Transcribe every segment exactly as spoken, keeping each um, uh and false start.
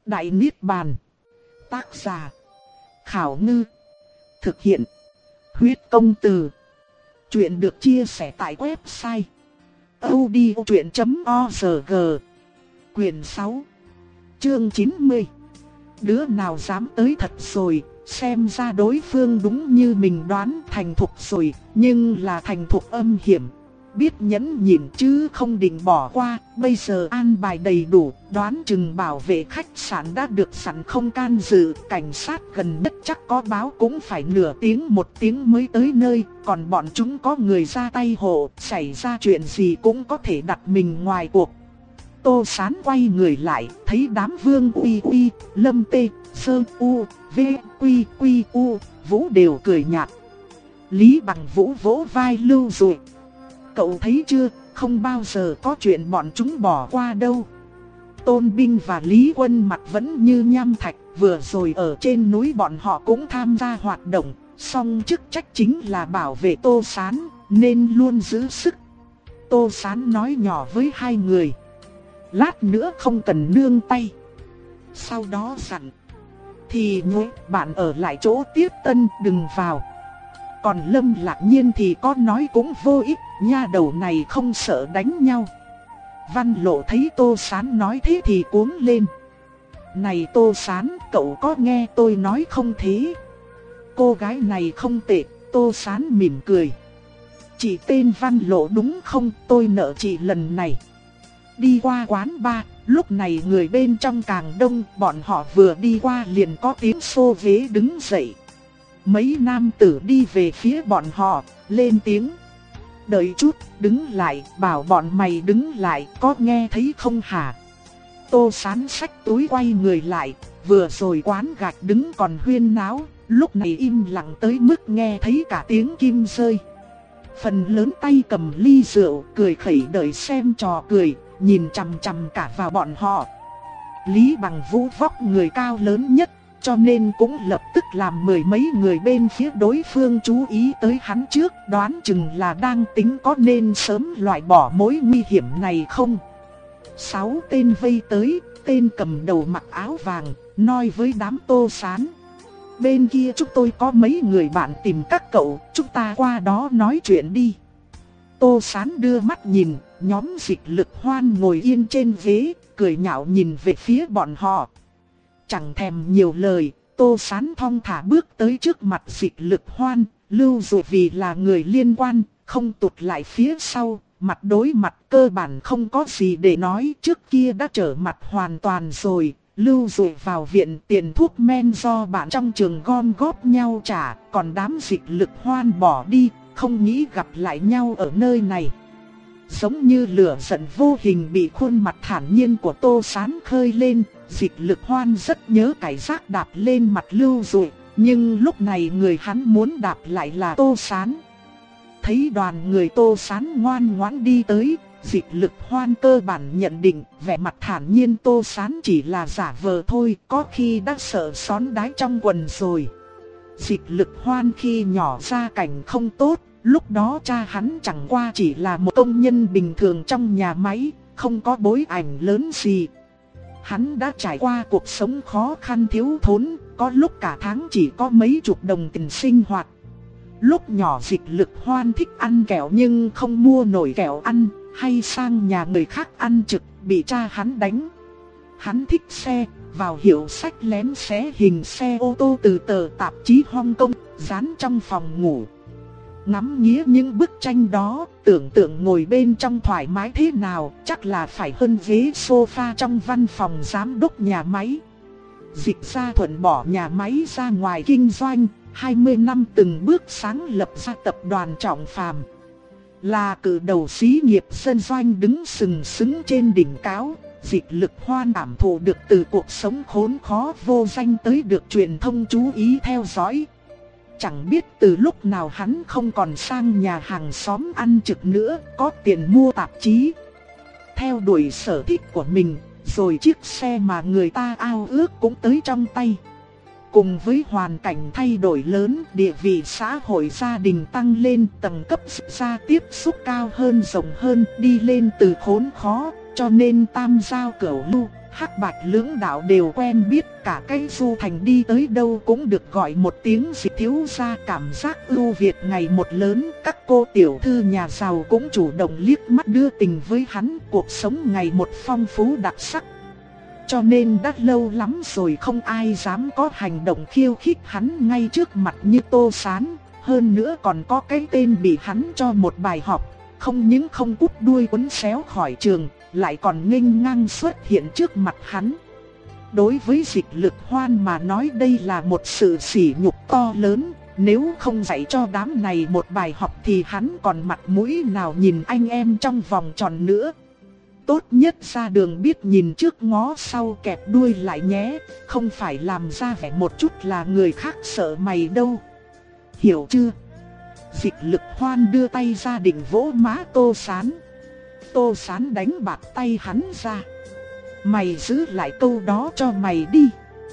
Đại Niết Bàn. Tác giả Khảo Ngư. Thực hiện Huyết Công Từ. Chuyện được chia sẻ tại website audiochuyện chấm org. Quyền sáu, chương chín mươi. Đứa nào dám tới thật rồi. Xem ra đối phương đúng như mình đoán, thành thục rồi, nhưng là thành thục âm hiểm. Biết nhẫn nhịn chứ không định bỏ qua. Bây giờ an bài đầy đủ, đoán chừng bảo vệ khách sạn đã được sẵn không can dự. Cảnh sát gần nhất chắc có báo cũng phải nửa tiếng một tiếng mới tới nơi. Còn bọn chúng có người ra tay hộ, xảy ra chuyện gì cũng có thể đặt mình ngoài cuộc. Tô Sán quay người lại, thấy đám Vương Uy Uy, Lâm Tê, Sơ U, V, Quy Quy U, Vũ đều cười nhạt. Lý Bằng Vũ vỗ vai Lưu Dụ. Cậu thấy chưa, không bao giờ có chuyện bọn chúng bỏ qua đâu. Tôn Binh và Lý Quân mặt vẫn như nham thạch, vừa rồi ở trên núi bọn họ cũng tham gia hoạt động, song chức trách chính là bảo vệ Tô Sán, nên luôn giữ sức. Tô Sán nói nhỏ với hai người. Lát nữa không cần nương tay. Sau đó dặn. Thì nhớ bạn ở lại chỗ tiếp tân đừng vào. Còn Lâm Lạc Nhiên thì có nói cũng vô ích, nha đầu này không sợ đánh nhau. Văn Lộ thấy Tô Sán nói thế thì cuống lên. Này Tô Sán, cậu có nghe tôi nói không thế? Cô gái này không tệ. Tô Sán mỉm cười. Chị tên Văn Lộ đúng không? Tôi nợ chị lần này. Đi qua quán bar, lúc này người bên trong càng đông, bọn họ vừa đi qua liền có tiếng xô vế đứng dậy. Mấy nam tử đi về phía bọn họ, lên tiếng. Đợi chút, đứng lại, bảo bọn mày đứng lại, có nghe thấy không hả? Tô Sán xách túi quay người lại, vừa rồi quán gạch đứng còn huyên náo, lúc này im lặng tới mức nghe thấy cả tiếng kim rơi. Phần lớn tay cầm ly rượu, cười khẩy đợi xem trò cười, nhìn chằm chằm cả vào bọn họ. Lý Bằng Vũ vóc người cao lớn nhất, cho nên cũng lập tức làm mười mấy người bên phía đối phương chú ý tới hắn trước, đoán chừng là đang tính có nên sớm loại bỏ mối nguy hiểm này không. Sáu tên vây tới, tên cầm đầu mặc áo vàng, nói với đám Tô Sán. Bên kia chúng tôi có mấy người bạn tìm các cậu, chúng ta qua đó nói chuyện đi. Tô Sán đưa mắt nhìn, nhóm Dịch Lực Hoan ngồi yên trên ghế, cười nhạo nhìn về phía bọn họ. Chẳng thèm nhiều lời, Tô Sán thong thả bước tới trước mặt Dịch Lực Hoan, Lưu Dụ vì là người liên quan, không tụt lại phía sau, mặt đối mặt cơ bản không có gì để nói, trước kia đã trở mặt hoàn toàn rồi. Lưu Dụ vào viện, tiền thuốc men do bạn trong trường gom góp nhau trả, còn đám Dịch Lực Hoan bỏ đi, không nghĩ gặp lại nhau ở nơi này. Giống như lửa giận vô hình bị khuôn mặt thản nhiên của Tô Sán khơi lên, Dịch Lực Hoan rất nhớ cái giác đạp lên mặt Lưu Dụ, nhưng lúc này người hắn muốn đạp lại là Tô Sán. Thấy đoàn người Tô Sán ngoan ngoãn đi tới, Dịch Lực Hoan cơ bản nhận định vẻ mặt thản nhiên Tô Sán chỉ là giả vờ thôi, có khi đã sợ xón đái trong quần rồi. Dịch Lực Hoan khi nhỏ gia cảnh không tốt, lúc đó cha hắn chẳng qua chỉ là một công nhân bình thường trong nhà máy, không có bối ảnh lớn gì. Hắn đã trải qua cuộc sống khó khăn thiếu thốn, có lúc cả tháng chỉ có mấy chục đồng tiền sinh hoạt. Lúc nhỏ Dịch Lực Hoan thích ăn kẹo nhưng không mua nổi kẹo ăn, hay sang nhà người khác ăn trực, bị cha hắn đánh. Hắn thích xe, vào hiệu sách lén xé hình xe ô tô từ tờ tạp chí Hong Kong, dán trong phòng ngủ. Ngắm nghía những bức tranh đó, tưởng tượng ngồi bên trong thoải mái thế nào, chắc là phải hơn ghế sofa trong văn phòng giám đốc nhà máy. Dịch Gia Thuận bỏ nhà máy ra ngoài kinh doanh, hai mươi năm từng bước sáng lập ra tập đoàn Trọng Phàm. Là cự đầu xí nghiệp dân doanh đứng sừng sững trên đỉnh cao, Dịch Lực Hoan cảm thụ được từ cuộc sống khốn khó vô danh tới được truyền thông chú ý theo dõi. Chẳng biết từ lúc nào hắn không còn sang nhà hàng xóm ăn trực nữa, có tiền mua tạp chí. Theo đuổi sở thích của mình, rồi chiếc xe mà người ta ao ước cũng tới trong tay. Cùng với hoàn cảnh thay đổi lớn, địa vị xã hội gia đình tăng lên, tầng cấp gia tiếp xúc cao hơn rộng hơn, đi lên từ khốn khó, cho nên tam giao cửu lưu, Hắc Bạch lưỡng đạo đều quen biết, cả cái Du Thành đi tới đâu cũng được gọi một tiếng Dịch thiếu gia, cảm giác ưu việt ngày một lớn. Các cô tiểu thư nhà giàu cũng chủ động liếc mắt đưa tình với hắn, cuộc sống ngày một phong phú đặc sắc. Cho nên đã lâu lắm rồi không ai dám có hành động khiêu khích hắn ngay trước mặt như Tô Sán. Hơn nữa còn có cái tên bị hắn cho một bài học, không những không cút đuôi quấn xéo khỏi trường, lại còn nghênh ngang xuất hiện trước mặt hắn. Đối với Dịch Lực Hoan mà nói đây là một sự sỉ nhục to lớn, nếu không dạy cho đám này một bài học thì hắn còn mặt mũi nào nhìn anh em trong vòng tròn nữa. Tốt nhất ra đường biết nhìn trước ngó sau kẹp đuôi lại nhé, không phải làm ra vẻ một chút là người khác sợ mày đâu. Hiểu chưa? Dịch Lực Hoan đưa tay ra định vỗ má Tô Sán. Tô Sán đánh bạt tay hắn ra. Mày giữ lại câu đó cho mày đi.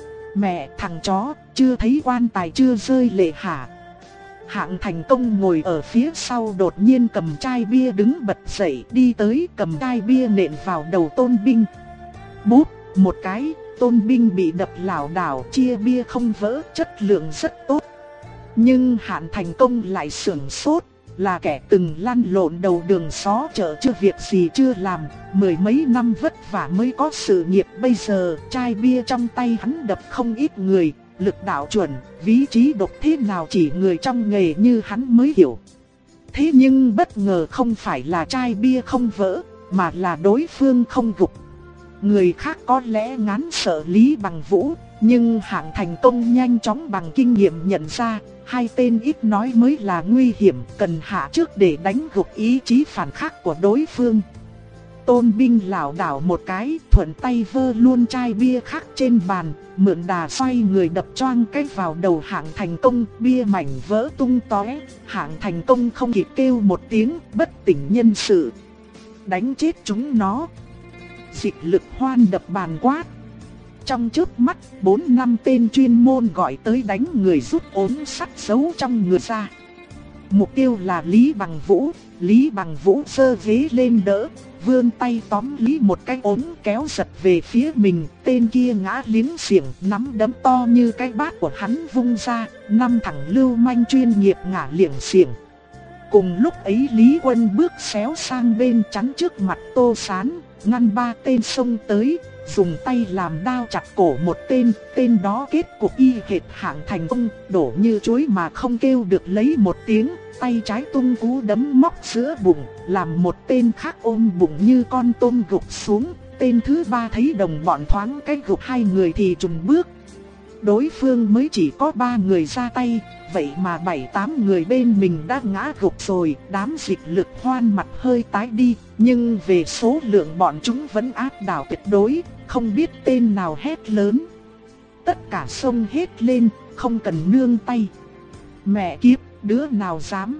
Mẹ thằng chó, chưa thấy quan tài chưa rơi lệ hả? Hạng Thành Công ngồi ở phía sau đột nhiên cầm chai bia đứng bật dậy đi tới cầm chai bia nện vào đầu Tôn Binh. Bốp, một cái, Tôn Binh bị đập lảo đảo, chia bia không vỡ, chất lượng rất tốt. Nhưng Hạng Thành Công lại sửng sốt, là kẻ từng lăn lộn đầu đường xó chợ chưa việc gì chưa làm, mười mấy năm vất vả mới có sự nghiệp, bây giờ chai bia trong tay hắn đập không ít người, lực đạo chuẩn, ví trí độc thế nào chỉ người trong nghề như hắn mới hiểu. Thế nhưng bất ngờ không phải là chai bia không vỡ, mà là đối phương không gục. Người khác có lẽ ngán sợ Lý Bằng Vũ, nhưng Hạng Thành Công nhanh chóng bằng kinh nghiệm nhận ra, hai tên ít nói mới là nguy hiểm, cần hạ trước để đánh gục ý chí phản kháng của đối phương. Tôn Binh lảo đảo một cái, thuận tay vơ luôn chai bia khác trên bàn, mượn đà xoay người đập choang cái vào đầu Hạng Thành Công, bia mảnh vỡ tung tóe. Hạng Thành Công không kịp kêu một tiếng, bất tỉnh nhân sự. Đánh chết chúng nó. Dịch Lực Hoan đập bàn quát. Trong chớp mắt, bốn năm tên chuyên môn gọi tới đánh người rút ốm sắt giấu trong người ra. Mục tiêu là Lý Bằng Vũ. Lý Bằng Vũ giơ ghế lên đỡ, vươn tay tóm Lý một cái ốm kéo giật về phía mình. Tên kia ngã liếng xiềng, nắm đấm to như cái bát của hắn vung ra, năm thằng lưu manh chuyên nghiệp ngã liếng xiềng. Cùng lúc ấy Lý Quân bước xéo sang bên chắn trước mặt Tô Sán, ngăn ba tên xông tới, dùng tay làm đao chặt cổ một tên, tên đó kết cục y hệt Hạng Thành Công, đổ như chuối mà không kêu được lấy một tiếng, tay trái tung cú đấm móc giữa bụng, làm một tên khác ôm bụng như con tôm gục xuống, tên thứ ba thấy đồng bọn thoáng cái gục hai người thì chùn bước. Đối phương mới chỉ có ba người ra tay, vậy mà bảy tám người bên mình đã ngã gục rồi, đám Dịch Lực Hoan mặt hơi tái đi, nhưng về số lượng bọn chúng vẫn áp đảo tuyệt đối, không biết tên nào hét lớn. Tất cả xông hết lên, không cần nương tay. Mẹ kiếp, đứa nào dám.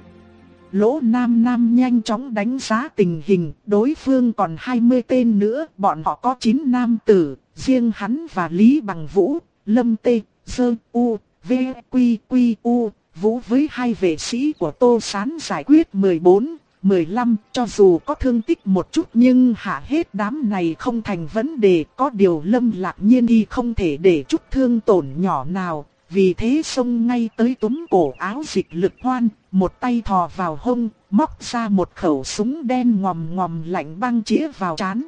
Lỗ Nam Nam nhanh chóng đánh giá tình hình, đối phương còn hai mươi tên nữa, bọn họ có chín nam tử, riêng hắn và Lý Bằng Vũ, Lâm Tê, Sơ, U, V, Quy, Quy, U, Vũ với hai vệ sĩ của Tô Sán giải quyết mười bốn, mười lăm, cho dù có thương tích một chút nhưng hạ hết đám này không thành vấn đề, có điều Lâm Lạc Nhiên thì không thể để chút thương tổn nhỏ nào, vì thế xông ngay tới túm cổ áo Dịch Lực Hoan, một tay thò vào hông, móc ra một khẩu súng đen ngòm ngòm lạnh băng chĩa vào trán.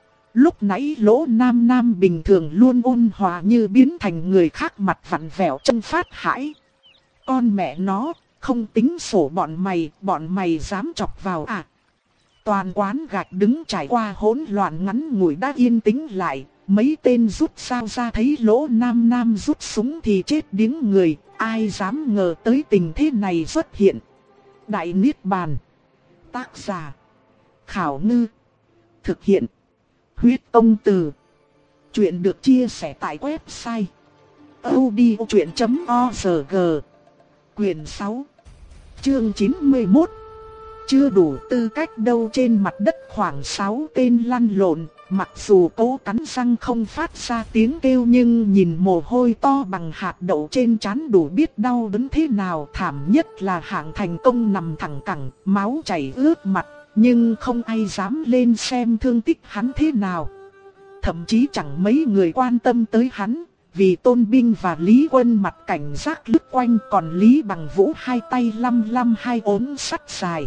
Lúc nãy Lỗ Nam Nam bình thường luôn ôn hòa như biến thành người khác mặt vặn vẹo chân phát hãi. Con mẹ nó, không tính sổ bọn mày, bọn mày dám chọc vào à? Toàn quán gạch đứng trải qua hỗn loạn ngắn ngủi đã yên tĩnh lại, mấy tên rút sao ra thấy Lỗ Nam Nam rút súng thì chết điếng người, ai dám ngờ tới tình thế này xuất hiện. Đại Niết Bàn. Tác giả Khảo Ngư. Thực hiện Huyết Công Từ. Chuyện được chia sẻ tại website audiochuyện chấm org. Quyền sáu, chương chín mươi mốt. Chưa đủ tư cách đâu. Trên mặt đất khoảng sáu tên lăn lộn, mặc dù cố cắn răng không phát ra tiếng kêu nhưng nhìn mồ hôi to bằng hạt đậu trên trán đủ biết đau đớn thế nào. Thảm nhất là Hạng Thành Công nằm thẳng cẳng, máu chảy ướt mặt, nhưng không ai dám lên xem thương tích hắn thế nào. thậm chí chẳng mấy người quan tâm tới hắn. Vì Tôn Binh và Lý Quân mặt cảnh giác lướt quanh, còn Lý Bằng Vũ hai tay lăm lăm hai ốm sắt dài.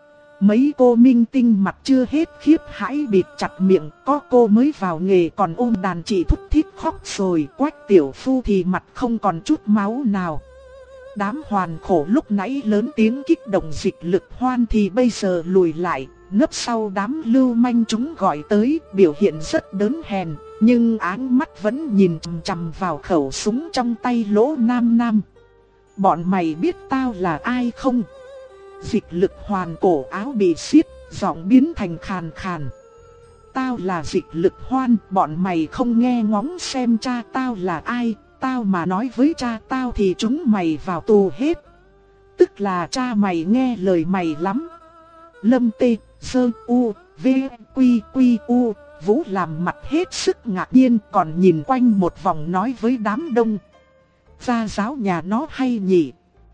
Mấy cô minh tinh mặt chưa hết khiếp hãi bịt chặt miệng, có cô mới vào nghề còn ôm đàn chị thút thít khóc rồi. Quách Tiểu Phu thì mặt không còn chút máu nào. Đám Hoàn Khổ lúc nãy lớn tiếng kích động Dịch Lực Hoan thì bây giờ lùi lại, nấp sau đám lưu manh chúng gọi tới, biểu hiện rất đớn hèn, nhưng áng mắt vẫn nhìn chằm chằm vào khẩu súng trong tay Lỗ Nam Nam. Bọn mày biết tao là ai không? Dịch Lực Hoàn cổ áo bị xiết, giọng biến thành khàn khàn. Tao là Dịch Lực Hoan, bọn mày không nghe ngóng xem cha tao là ai, tao mà nói với cha tao thì chúng mày vào tù hết. Tức là cha mày nghe lời mày lắm. Lâm Tê, Sơ, U, V, Quy, Quy, U, Vũ làm mặt hết sức ngạc nhiên, còn nhìn quanh một vòng nói với đám đông. Gia giáo nhà nó hay nhỉ?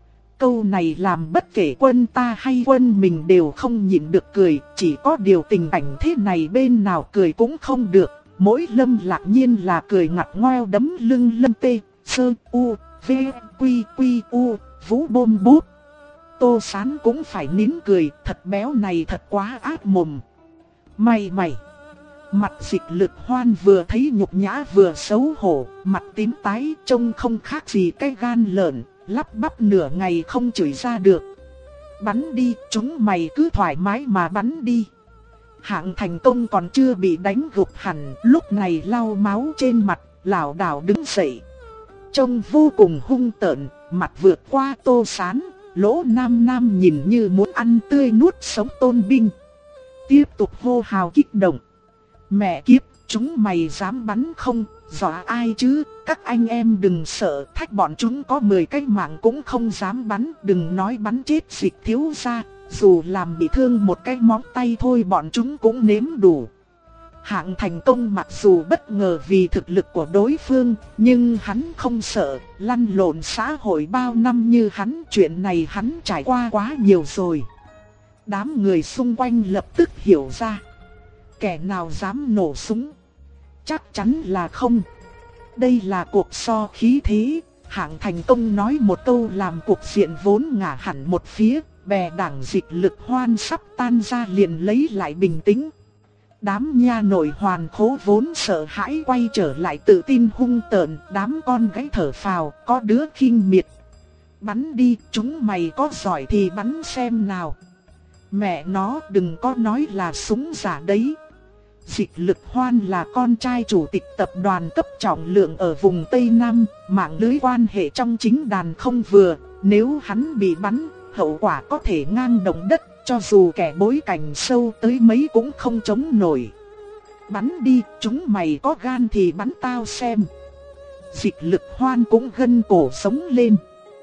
Câu này làm bất kể quân ta hay quân mình đều không nhịn được cười, chỉ có điều tình cảnh thế này bên nào cười cũng không được. Mỗi Lâm Lạc Nhiên là cười ngặt ngoeo đấm lưng Lâm Tê, Sơ, U, V, Quy, Quy, U, Vũ bôm bút. Tô Sán cũng phải nín cười, thật béo này thật quá ác mồm. Mày mày! Mặt Dịch Lực Hoan vừa thấy nhục nhã vừa xấu hổ, mặt tím tái trông không khác gì cái gan lợn, lắp bắp nửa ngày không chửi ra được. Bắn đi, chúng mày cứ thoải mái mà bắn đi. Hạng Thành Công còn chưa bị đánh gục hẳn, lúc này lau máu trên mặt, lảo đảo đứng dậy. Trông vô cùng hung tợn, mặt vượt qua Tô Sán, Lỗ Nam Nam nhìn như muốn ăn tươi nuốt sống Tôn Binh. Tiếp tục hô hào kích động. Mẹ kiếp, chúng mày dám bắn không, dọa ai chứ, các anh em đừng sợ, thách bọn chúng có mười cái mạng cũng không dám bắn, đừng nói bắn chết Dịch thiếu gia, dù làm bị thương một cái móng tay thôi bọn chúng cũng nếm đủ. Hạng Thành Công mặc dù bất ngờ vì thực lực của đối phương, nhưng hắn không sợ, lăn lộn xã hội bao năm như hắn, chuyện này hắn trải qua quá nhiều rồi. Đám người xung quanh lập tức hiểu ra. Kẻ nào dám nổ súng? Chắc chắn là không. Đây là cuộc so khí thế. Hạng Thành Công nói một câu làm cuộc diện vốn ngả hẳn một phía. Bè đảng Dịch Lực Hoan sắp tan ra liền lấy lại bình tĩnh. Đám nha nội Hoàn Khố vốn sợ hãi quay trở lại tự tin hung tợn. Đám con gái thở phào, có đứa khinh miệt. Bắn đi, chúng mày có giỏi thì bắn xem nào. Mẹ nó đừng có nói là súng giả đấy. Dịch Lực Hoan là con trai chủ tịch tập đoàn cấp trọng lượng ở vùng Tây Nam, mạng lưới quan hệ trong chính đàn không vừa, nếu hắn bị bắn, hậu quả có thể ngang động đất, cho dù kẻ bối cảnh sâu tới mấy cũng không chống nổi. Bắn đi, chúng mày có gan thì bắn tao xem. Dịch Lực Hoan cũng gân cổ sống lên.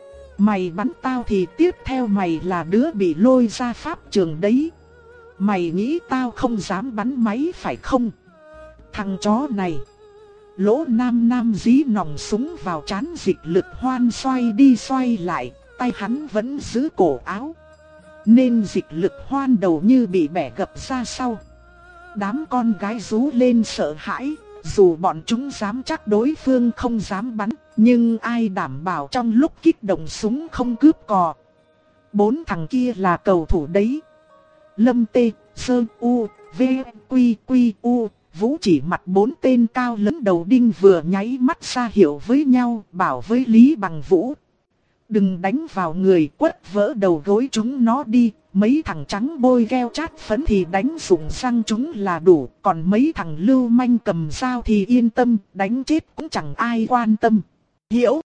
Mày bắn tao thì tiếp theo mày là đứa bị lôi ra pháp trường đấy. Mày nghĩ tao không dám bắn máy phải không? Thằng chó này. Lỗ Nam Nam dí nòng súng vào trán Dịch Lực Hoan xoay đi xoay lại, tay hắn vẫn giữ cổ áo. Nên Dịch Lực Hoan đầu như bị bẻ gập ra sau. Đám con gái rú lên sợ hãi, dù bọn chúng dám chắc đối phương không dám bắn, nhưng ai đảm bảo trong lúc kích động súng không cướp cò. Bốn thằng kia là cầu thủ đấy. Lâm Tê, Sơ, U, V, Quy, Quy, U, Vũ chỉ mặt bốn tên cao lớn đầu đinh vừa nháy mắt ra hiệu với nhau, bảo với Lý Bằng Vũ. Đừng đánh vào người, quất vỡ đầu gối chúng nó đi, mấy thằng trắng bôi keo chát phấn thì đánh rụng răng chúng là đủ, còn mấy thằng lưu manh cầm dao thì yên tâm, đánh chết cũng chẳng ai quan tâm. Hiểu?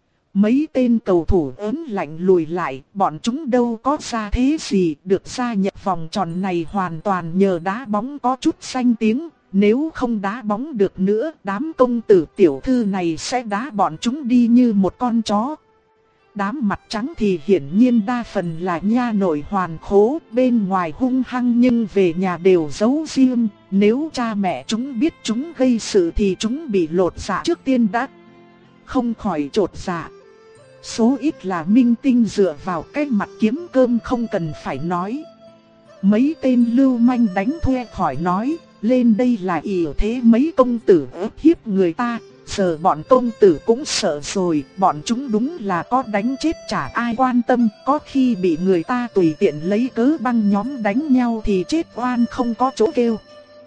Mấy tên cầu thủ ớn lạnh lùi lại, bọn chúng đâu có ra thế gì, được gia nhập vòng tròn này hoàn toàn nhờ đá bóng có chút danh tiếng, nếu không đá bóng được nữa, đám công tử tiểu thư này sẽ đá bọn chúng đi như một con chó. Đám mặt trắng thì hiển nhiên đa phần là nha nội Hoàn Khố, bên ngoài hung hăng nhưng về nhà đều giấu riêng, nếu cha mẹ chúng biết chúng gây sự thì chúng bị lột dạ trước tiên đã. Không khỏi trột dạ. Số ít là minh tinh dựa vào cái mặt kiếm cơm không cần phải nói. Mấy tên lưu manh đánh thuê khỏi nói, lên đây là ỷ thế mấy công tử ức hiếp người ta. Giờ bọn công tử cũng sợ rồi, bọn chúng đúng là có đánh chết chả ai quan tâm, có khi bị người ta tùy tiện lấy cớ băng nhóm đánh nhau thì chết oan không có chỗ kêu.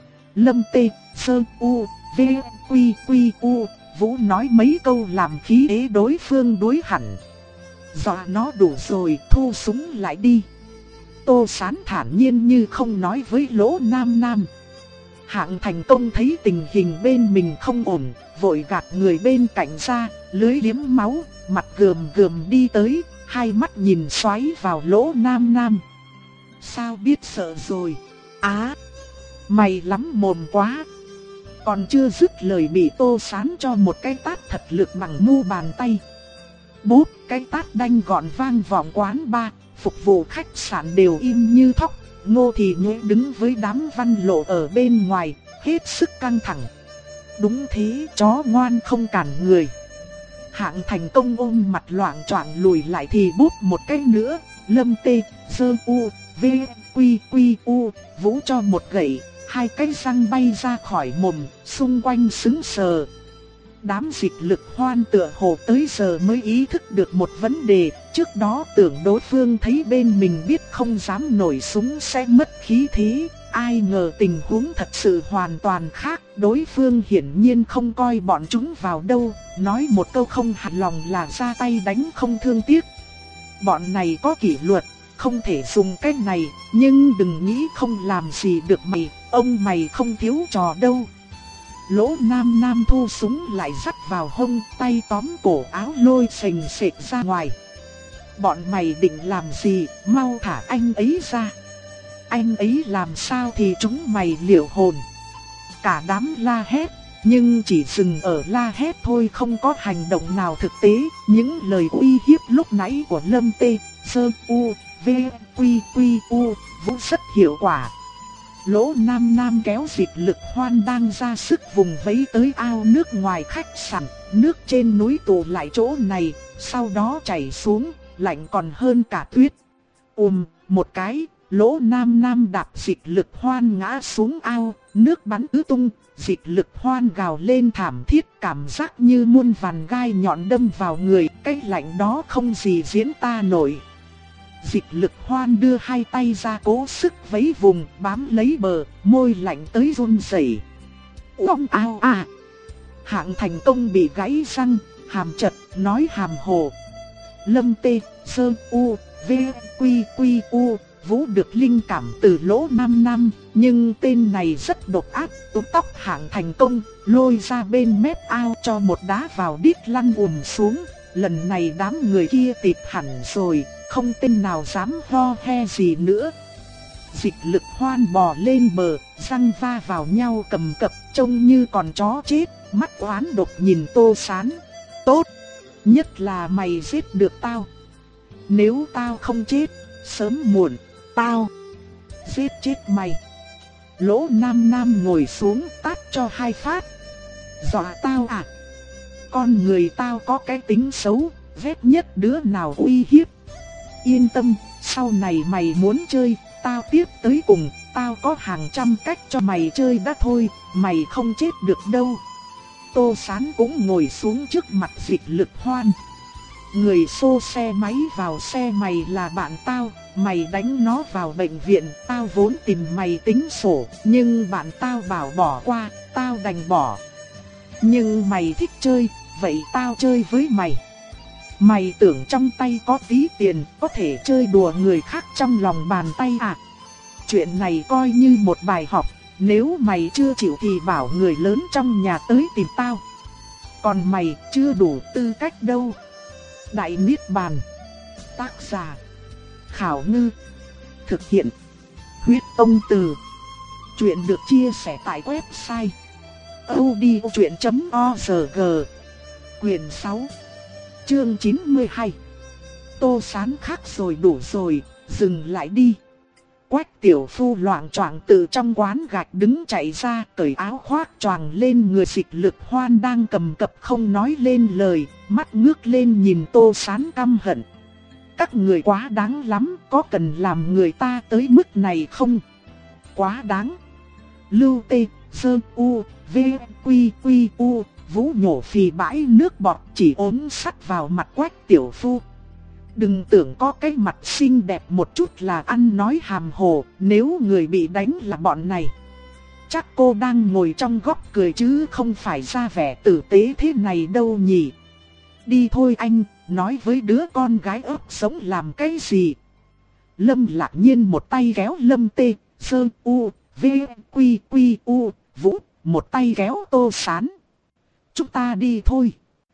Lâm Tê, Sơn U, V, Quy, Quy, U, Vũ nói mấy câu làm khí ế đối phương đuối hẳn. Dọa nó đủ rồi, thu súng lại đi. Tô Sán thản nhiên như không nói với Lỗ Nam Nam. Hạng Thành Công thấy tình hình bên mình không ổn, vội gạt người bên cạnh ra, lưỡi liếm máu, mặt gườm gườm đi tới, hai mắt nhìn xoáy vào Lỗ Nam Nam. Sao biết sợ rồi? Á, mày lắm mồm quá. Còn chưa dứt lời bị Tô Sán cho một cái tát thật lực bằng mu bàn tay. Bốp, cái tát đanh gọn vang vọng quán bar, phục vụ khách sạn đều im như thóc. Ngô Thì Nhũy đứng với đám văn lộ ở bên ngoài, hết sức căng thẳng. Đúng thế, chó ngoan không cản người. Hạng Thành Công ôm mặt loạng choạng lùi lại thì bốp một cái nữa. Lâm Tê, Sơ U, V, Quy, Quy, U, Vũ cho một gậy, hai cái răng bay ra khỏi mồm, xung quanh sững sờ. Đám dịch lực hoan tựa hồ tới giờ mới ý thức được một vấn đề, trước đó tưởng đối phương thấy bên mình biết không dám nổi súng sẽ mất khí thế, ai ngờ tình huống thật sự hoàn toàn khác, đối phương hiển nhiên không coi bọn chúng vào đâu, nói một câu không hài lòng là ra tay đánh không thương tiếc. Bọn này có kỷ luật, không thể dùng cách này, nhưng đừng nghĩ không làm gì được mày, ông mày không thiếu trò đâu. Lỗ Nam Nam thu súng lại dắt vào hông, tay tóm cổ áo lôi sềnh sệt ra ngoài. Bọn mày định làm gì, mau thả anh ấy ra. Anh ấy làm sao thì chúng mày liệu hồn. Cả đám la hét, nhưng chỉ dừng ở la hét thôi, không có hành động nào thực tế. Những lời uy hiếp lúc nãy của Lâm Tê, Sơ U, V, Quy, Quy, U, Vũ rất hiệu quả. Lỗ Nam Nam kéo dịch lực hoan đang ra sức vùng vẫy tới ao nước ngoài khách sạn, nước trên núi tụ lại chỗ này, sau đó chảy xuống, lạnh còn hơn cả tuyết. Ùm, một cái, Lỗ Nam Nam đạp dịch lực hoan ngã xuống ao, nước bắn tứ tung, dịch lực hoan gào lên thảm thiết, cảm giác như muôn vàn gai nhọn đâm vào người, cái lạnh đó không gì diễn tả nổi. Dịch lực hoan đưa hai tay ra cố sức vẫy vùng, bám lấy bờ, môi lạnh tới run rẩy. Ông ao à! Hạng Thành Công bị gãy răng, hàm chật, nói hàm hồ. Lâm Tê, Sơ U, V, Quy, Quy, U, Vũ được linh cảm từ Lỗ Nam Nam, nhưng tên này rất độc ác, túm tóc Hạng Thành Công, lôi ra bên mép ao cho một đá vào đít lăn ùm xuống. Lần này đám người kia tịt hẳn rồi, không tên nào dám ho he gì nữa. Dịch lực hoan bò lên bờ, răng va vào nhau cầm cập, trông như con chó chết, mắt oán độc nhìn Tô Sán. Tốt, nhất là mày giết được tao. Nếu tao không chết, sớm muộn, tao giết chết mày. Lỗ Nam Nam ngồi xuống tát cho hai phát. Dọa tao à? Con người tao có cái tính xấu, ghét nhất đứa nào uy hiếp. Yên tâm, sau này mày muốn chơi, tao tiếp tới cùng, tao có hàng trăm cách cho mày chơi đã thôi, mày không chết được đâu. Tô Sán cũng ngồi xuống trước mặt dịch lực hoan. Người xô xe máy vào xe mày là bạn tao, mày đánh nó vào bệnh viện, tao vốn tìm mày tính sổ, nhưng bạn tao bảo bỏ qua, tao đành bỏ. Nhưng mày thích chơi, vậy tao chơi với mày. Mày tưởng trong tay có tí tiền, có thể chơi đùa người khác trong lòng bàn tay à? Chuyện này coi như một bài học, nếu mày chưa chịu thì bảo người lớn trong nhà tới tìm tao. Còn mày chưa đủ tư cách đâu. Đại Niết Bàn. Tác giả Khảo Ngư. Thực hiện Huyết Tông Từ. Chuyện được chia sẻ tại website audiochuyện chấm org. Quyền sáu, chương chín mươi hai. Tô Sán khác rồi, đủ rồi, dừng lại đi. Quách tiểu phu loạng choạng từ trong quán gạch đứng chạy ra, cởi áo khoác choàng lên người dịch lực hoan đang cầm cập không nói lên lời, mắt ngước lên nhìn Tô Sán căm hận. Các người quá đáng lắm, có cần làm người ta tới mức này không? Quá đáng. Lưu Tê, Sơ U, V, Quy Quy U, Vũ nhổ phì bãi nước bọt chỉ ốm sắt vào mặt Quách tiểu phu. Đừng tưởng có cái mặt xinh đẹp một chút là ăn nói hàm hồ, nếu người bị đánh là bọn này. Chắc cô đang ngồi trong góc cười chứ không phải ra vẻ tử tế thế này đâu nhỉ. Đi thôi anh, nói với đứa con gái ấp sống làm cái gì. Lâm Lạc Nhiên một tay kéo Lâm Tê, Sơ U, V, Quy Quy U, Vũ, một tay kéo Tô Sán. Chúng ta đi thôi.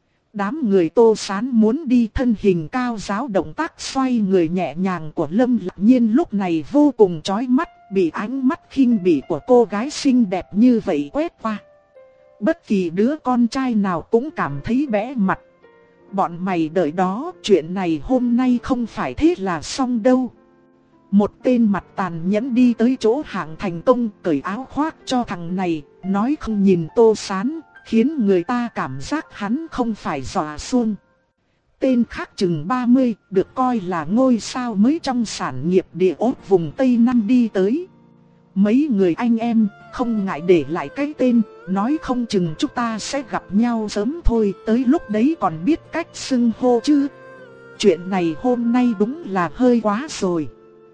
Đám người Tô Sán muốn đi, thân hình cao giáo, động tác xoay người nhẹ nhàng của Lâm Lạc Nhiên lúc này vô cùng chói mắt, bị ánh mắt khinh bỉ của cô gái xinh đẹp như vậy quét qua. Bất kỳ đứa con trai nào cũng cảm thấy bẽ mặt. Bọn mày đợi đó, chuyện này hôm nay không phải thế là xong đâu. Một tên mặt tàn nhẫn đi tới chỗ Hạng Thành Công, cởi áo khoác cho thằng này, nói không nhìn Tô Sán, khiến người ta cảm giác hắn không phải dọa xuông. Tên khác chừng ba mươi, được coi là ngôi sao mới trong sản nghiệp địa ốt vùng Tây Nam đi tới. Mấy người anh em, không ngại để lại cái tên, nói không chừng chúng ta sẽ gặp nhau sớm thôi, tới lúc đấy còn biết cách xưng hô chứ. Chuyện này hôm nay đúng là hơi quá rồi.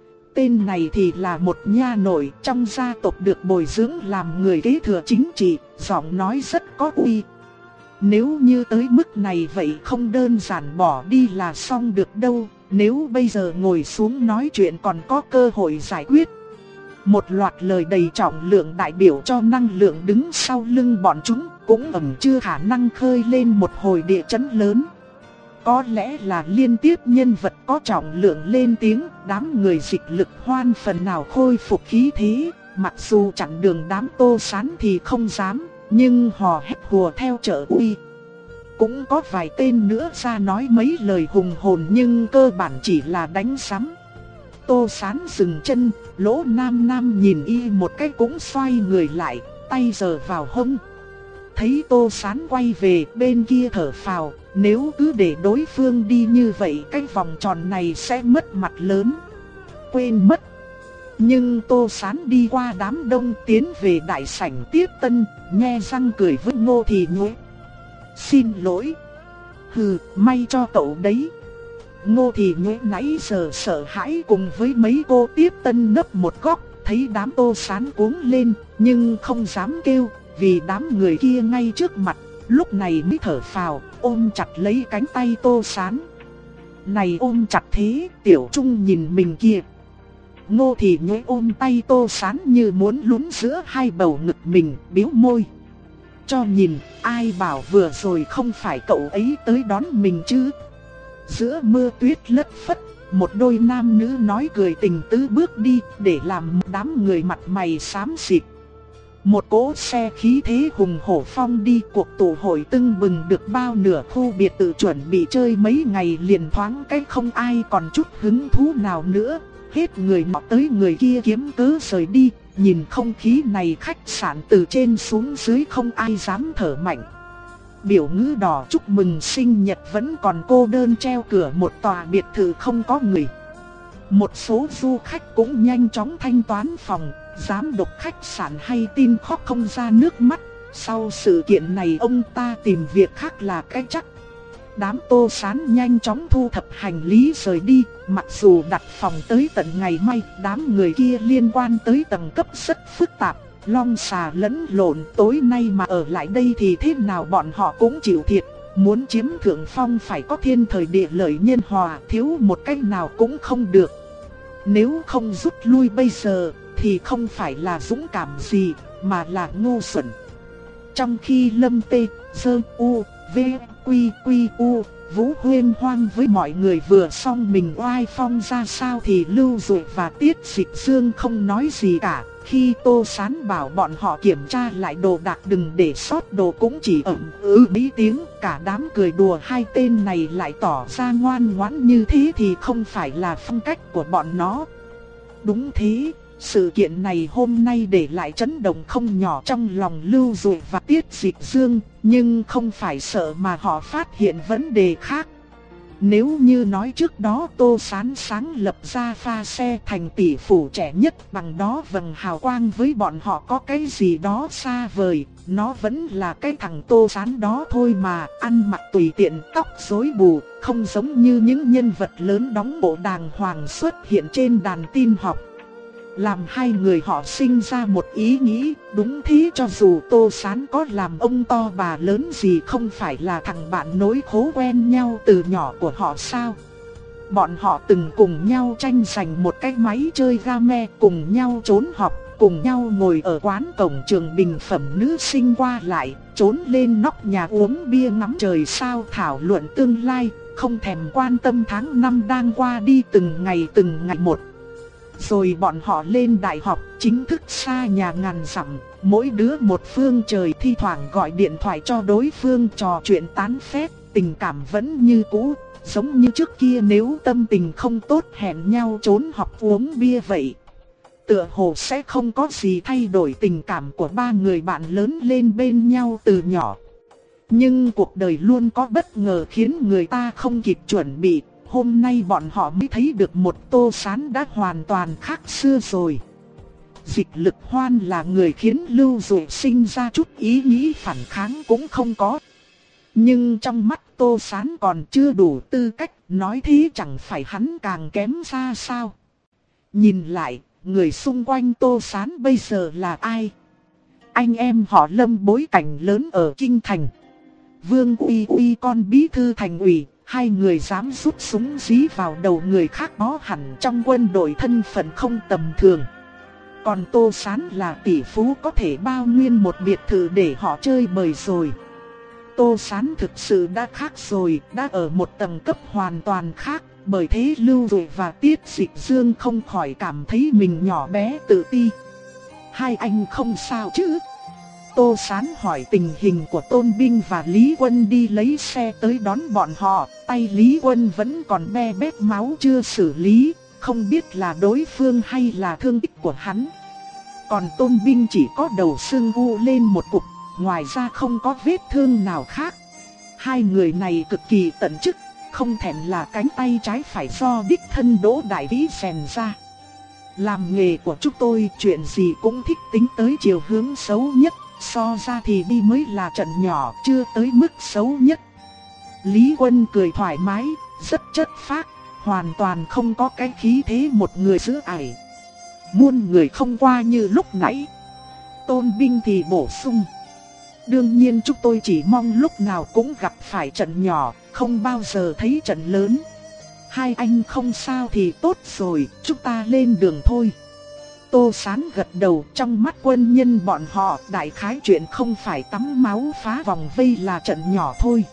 Tên này thì là một nha nội trong gia tộc được bồi dưỡng làm người kế thừa chính trị, giọng nói rất có uy. Nếu như tới mức này vậy không đơn giản bỏ đi là xong được đâu, nếu bây giờ ngồi xuống nói chuyện còn có cơ hội giải quyết. Một loạt lời đầy trọng lượng đại biểu cho năng lượng đứng sau lưng bọn chúng, cũng ẩn chưa khả năng khơi lên một hồi địa chấn lớn. Có lẽ là liên tiếp nhân vật có trọng lượng lên tiếng, đám người dịch lực hoan phần nào khôi phục khí thế, mặc dù chặn đường đám Tô Sán thì không dám, nhưng họ hét hùa theo trợ uy. Cũng có vài tên nữa ra nói mấy lời hùng hồn nhưng cơ bản chỉ là đánh sắm. Tô Sán dừng chân, Lỗ Nam Nam nhìn y một cái cũng xoay người lại, tay giơ vào hông. Thấy Tô Sán quay về, bên kia thở phào, nếu cứ để đối phương đi như vậy cái vòng tròn này sẽ mất mặt lớn. Quên mất. Nhưng Tô Sán đi qua đám đông tiến về đại sảnh tiếp tân, nhe răng cười với Ngô Thì Nhuế. Xin lỗi. Hừ, may cho cậu đấy. Ngô Thì Nhuế nãy giờ sợ hãi cùng với mấy cô tiếp tân nấp một góc, thấy đám Tô Sán cuống lên, nhưng không dám kêu, vì đám người kia ngay trước mặt, lúc này mới thở phào, ôm chặt lấy cánh tay Tô Sán. Này ôm chặt thế, Tiểu Trung nhìn mình kìa. Ngô Thì Nhuế ôm tay Tô Sán như muốn lún giữa hai bầu ngực mình, biếu môi. Cho nhìn, ai bảo vừa rồi không phải cậu ấy tới đón mình chứ. Giữa mưa tuyết lất phất, một đôi nam nữ nói cười tình tứ bước đi, để làm đám người mặt mày xám xịt. Một cỗ xe khí thế hùng hổ phong đi, cuộc tụ hội tưng bừng được bao nửa khu biệt tự chuẩn bị chơi mấy ngày liền thoáng cái không ai còn chút hứng thú nào nữa. Hết người nọ tới người kia kiếm cớ rời đi, nhìn không khí này khách sạn từ trên xuống dưới không ai dám thở mạnh. Biểu ngữ đỏ chúc mừng sinh nhật vẫn còn cô đơn treo cửa một tòa biệt thự không có người. Một số du khách cũng nhanh chóng thanh toán phòng, giám đốc khách sạn hay tin khóc không ra nước mắt. Sau sự kiện này ông ta tìm việc khác là cái chắc. Đám Tô Sán nhanh chóng thu thập hành lý rời đi, mặc dù đặt phòng tới tận ngày mai, đám người kia liên quan tới tầng cấp rất phức tạp, long xà lẫn lộn, tối nay mà ở lại đây thì thế nào bọn họ cũng chịu thiệt. Muốn chiếm thượng phong phải có thiên thời địa lợi nhân hòa, thiếu một cách nào cũng không được. Nếu không rút lui bây giờ thì không phải là dũng cảm gì, mà là ngu xuẩn. Trong khi Lâm Tê, Sơ U, V, Quy Quy U, Vũ huyên hoang với mọi người vừa xong mình oai phong ra sao thì Lưu Dụ và Tiết Dịch Dương không nói gì cả. Khi Tô Sán bảo bọn họ kiểm tra lại đồ đạc đừng để sót đồ cũng chỉ ậm ừ mấy tiếng, cả đám cười đùa hai tên này lại tỏ ra ngoan ngoãn như thế thì không phải là phong cách của bọn nó. Đúng thế, sự kiện này hôm nay để lại chấn động không nhỏ trong lòng Lưu Dụ và Tiết Dịch Dương, nhưng không phải sợ mà họ phát hiện vấn đề khác. Nếu như nói trước đó Tô Sán sáng lập ra pha xe thành tỷ phú trẻ nhất bằng đó vầng hào quang với bọn họ có cái gì đó xa vời, nó vẫn là cái thằng Tô Sán đó thôi mà, ăn mặc tùy tiện, tóc rối bù, không giống như những nhân vật lớn đóng bộ đàng hoàng xuất hiện trên đàn tin học. Làm hai người họ sinh ra một ý nghĩ, đúng thế, cho dù Tô Sán có làm ông to bà lớn gì không phải là thằng bạn nối khố quen nhau từ nhỏ của họ sao? Bọn họ từng cùng nhau tranh giành một cái máy chơi game, cùng nhau trốn học, cùng nhau ngồi ở quán cổng trường bình phẩm nữ sinh qua lại, trốn lên nóc nhà uống bia ngắm trời sao thảo luận tương lai, không thèm quan tâm tháng năm đang qua đi từng ngày từng ngày một. Rồi bọn họ lên đại học, chính thức xa nhà ngàn dặm, mỗi đứa một phương trời, thi thoảng gọi điện thoại cho đối phương trò chuyện tán phét, tình cảm vẫn như cũ, giống như trước kia nếu tâm tình không tốt hẹn nhau trốn học uống bia vậy. Tựa hồ sẽ không có gì thay đổi tình cảm của ba người bạn lớn lên bên nhau từ nhỏ. Nhưng cuộc đời luôn có bất ngờ khiến người ta không kịp chuẩn bị. Hôm nay bọn họ mới thấy được một Tô Sán đã hoàn toàn khác xưa rồi. Dịch Lực Hoan là người khiến Lưu Dụ sinh ra chút ý nghĩ phản kháng cũng không có. Nhưng trong mắt Tô Sán còn chưa đủ tư cách, nói thế chẳng phải hắn càng kém xa sao. Nhìn lại, người xung quanh Tô Sán bây giờ là ai? Anh em họ Lâm bối cảnh lớn ở Kinh Thành. Vương Uy Uy con bí thư thành ủy. Hai người dám rút súng dí vào đầu người khác đó hẳn trong quân đội thân phận không tầm thường. Còn Tô Sán là tỷ phú có thể bao nguyên một biệt thự để họ chơi bời rồi. Tô Sán thực sự đã khác rồi, đã ở một tầng cấp hoàn toàn khác. Bởi thế Lưu Dụ và Tiết Dịch Dương không khỏi cảm thấy mình nhỏ bé tự ti. Hai anh không sao chứ? Tô Sán hỏi tình hình của Tôn Binh và Lý Quân đi lấy xe tới đón bọn họ. Tay Lý Quân vẫn còn be bét máu chưa xử lý, không biết là đối phương hay là thương tích của hắn. Còn Tôn Binh chỉ có đầu sưng u lên một cục, ngoài ra không có vết thương nào khác. Hai người này cực kỳ tận chức, không thèm là cánh tay trái phải do đích thân Đỗ Đại Vĩ rèn ra. Làm nghề của chúng tôi chuyện gì cũng thích tính tới chiều hướng xấu nhất. So ra thì đi mới là trận nhỏ, chưa tới mức xấu nhất. Lý Quân cười thoải mái, rất chất phác, hoàn toàn không có cái khí thế một người giữ ải. Muôn người không qua như lúc nãy. Tôn Binh thì bổ sung. Đương nhiên chúng tôi chỉ mong lúc nào cũng gặp phải trận nhỏ, không bao giờ thấy trận lớn. Hai anh không sao thì tốt rồi, chúng ta lên đường thôi. Tô Sán gật đầu, trong mắt quân nhân bọn họ đại khái chuyện không phải tắm máu phá vòng vây là trận nhỏ thôi.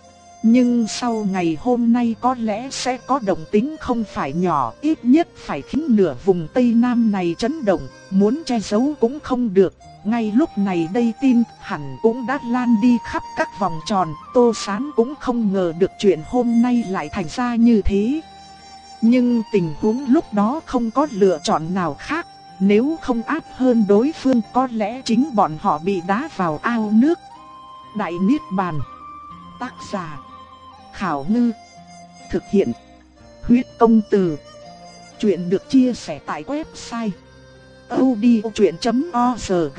Nhưng sau ngày hôm nay có lẽ sẽ có động tĩnh không phải nhỏ, ít nhất phải khiến nửa vùng Tây Nam này chấn động, muốn che giấu cũng không được. Ngay lúc này đây tin hẳn cũng đã lan đi khắp các vòng tròn, Tô Sán cũng không ngờ được chuyện hôm nay lại thành ra như thế. Nhưng tình huống lúc đó không có lựa chọn nào khác. Nếu không áp hơn đối phương có lẽ chính bọn họ bị đá vào ao nước. Đại Niết Bàn. Tác giả Khảo Ngư. Thực hiện Huyết Công Từ. Chuyện được chia sẻ tại website audiochuyện chấm org.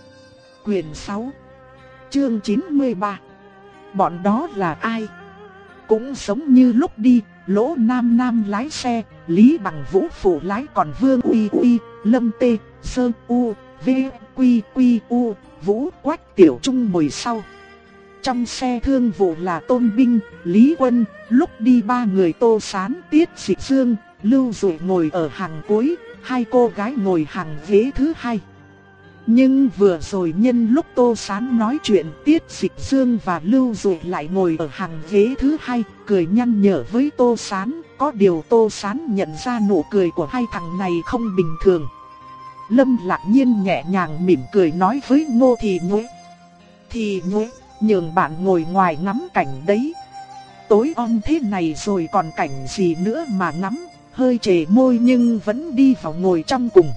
Quyền sáu, chương chín mươi ba. Bọn đó là ai? Cũng giống như lúc đi, Lỗ Nam Nam lái xe, Lý Bằng Vũ phụ lái, còn Vương Uy Uy, Lâm Tê, Sơ U, V, Quy Quy U, Vũ Quách Tiểu Trung ngồi sau. Trong xe thương vụ là Tôn Binh, Lý Quân, lúc đi ba người Tô Sán, Tiết Dịch Dương, Lưu Dụ ngồi ở hàng cuối, hai cô gái ngồi hàng ghế thứ hai. Nhưng vừa rồi nhân lúc Tô Sán nói chuyện, Tiết Dịch Dương và Lưu Dụ lại ngồi ở hàng ghế thứ hai, cười nhăn nhở với Tô Sán. Có điều Tô Sán nhận ra nụ cười của hai thằng này không bình thường. Lâm Lạc Nhiên nhẹ nhàng mỉm cười nói với Ngô Thị Nhuế. Thị Nhuế, nhường bạn ngồi ngoài ngắm cảnh đấy. Tối om thế này rồi còn cảnh gì nữa mà ngắm, hơi trề môi nhưng vẫn đi vào ngồi trong cùng.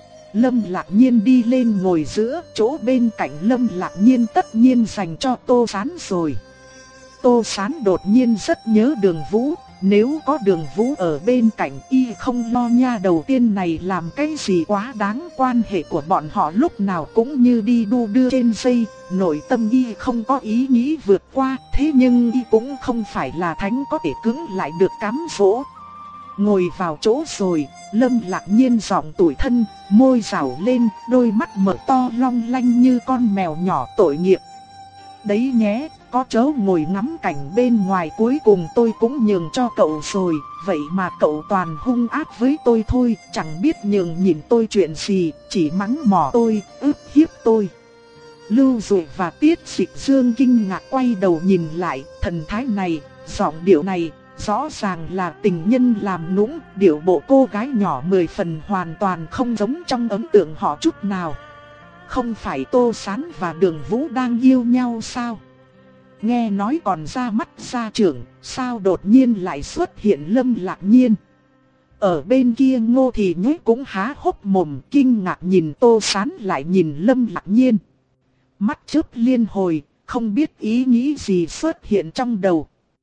Lâm Lạc Nhiên đi lên ngồi giữa, chỗ bên cạnh Lâm Lạc Nhiên tất nhiên dành cho Tô Sán rồi. Tô Sán đột nhiên rất nhớ Đường Vũ, nếu có Đường Vũ ở bên cạnh y không lo nha đầu tiên này làm cái gì quá đáng. Quan hệ của bọn họ lúc nào cũng như đi đu đưa trên dây, nội tâm y không có ý nghĩ vượt qua, thế nhưng y cũng không phải là thánh có thể cứng lại được cám dỗ. Ngồi vào chỗ rồi, Lâm Lạc Nhiên giọng tủi thân, môi rảo lên, đôi mắt mở to long lanh như con mèo nhỏ tội nghiệp. Đấy nhé, có chớ ngồi ngắm cảnh bên ngoài, cuối cùng tôi cũng nhường cho cậu rồi, vậy mà cậu toàn hung ác với tôi thôi, chẳng biết nhường nhịn tôi chuyện gì, chỉ mắng mỏ tôi, ức hiếp tôi. Lưu Dụ và Tiết Dịch Dương kinh ngạc quay đầu nhìn lại, thần thái này, giọng điệu này, rõ ràng là tình nhân làm nũng, điệu bộ cô gái nhỏ mười phần hoàn toàn không giống trong ấn tượng họ chút nào. Không phải Tô Sán và Đường Vũ đang yêu nhau sao? Nghe nói còn ra mắt gia trưởng, sao đột nhiên lại xuất hiện Lâm Lạc Nhiên? Ở bên kia Ngô Thì Nhế cũng há hốc mồm kinh ngạc nhìn Tô Sán lại nhìn Lâm Lạc Nhiên. Mắt chớp liên hồi, không biết ý nghĩ gì xuất hiện trong đầu.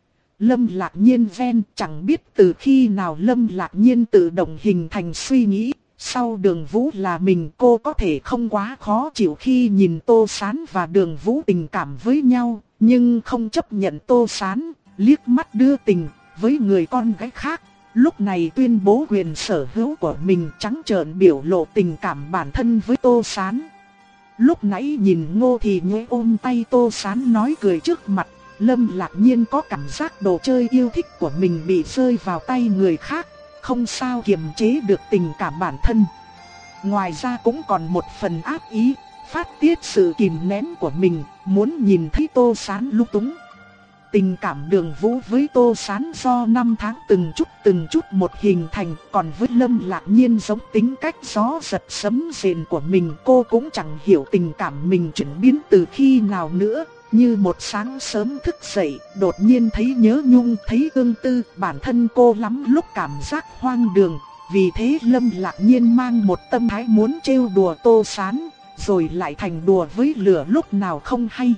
Lâm Lạc Nhiên ven, chẳng biết từ khi nào Lâm Lạc Nhiên tự động hình thành suy nghĩ. Sau Đường Vũ là mình, cô có thể không quá khó chịu khi nhìn Tô Sán và Đường Vũ tình cảm với nhau, nhưng không chấp nhận Tô Sán liếc mắt đưa tình với người con gái khác. Lúc này tuyên bố quyền sở hữu của mình, trắng trợn biểu lộ tình cảm bản thân với Tô Sán. Lúc nãy nhìn Ngô Thì Nhế ôm tay Tô Sán nói cười trước mặt, Lâm Lạc Nhiên có cảm giác đồ chơi yêu thích của mình bị rơi vào tay người khác, không sao kiềm chế được tình cảm bản thân. Ngoài ra cũng còn một phần ác ý, phát tiết sự kìm nén của mình, muốn nhìn thấy Tô Sán lúc túng. Tình cảm Đường Vũ với Tô Sán do năm tháng từng chút từng chút một hình thành, còn với Lâm Lạc Nhiên giống tính cách gió giật sấm rền của mình, cô cũng chẳng hiểu tình cảm mình chuyển biến từ khi nào nữa. Như một sáng sớm thức dậy, đột nhiên thấy nhớ nhung, thấy ương tư, bản thân cô lắm lúc cảm giác hoang đường. Vì thế Lâm Lạc Nhiên mang một tâm thái muốn trêu đùa Tô Sán, rồi lại thành đùa với lửa lúc nào không hay.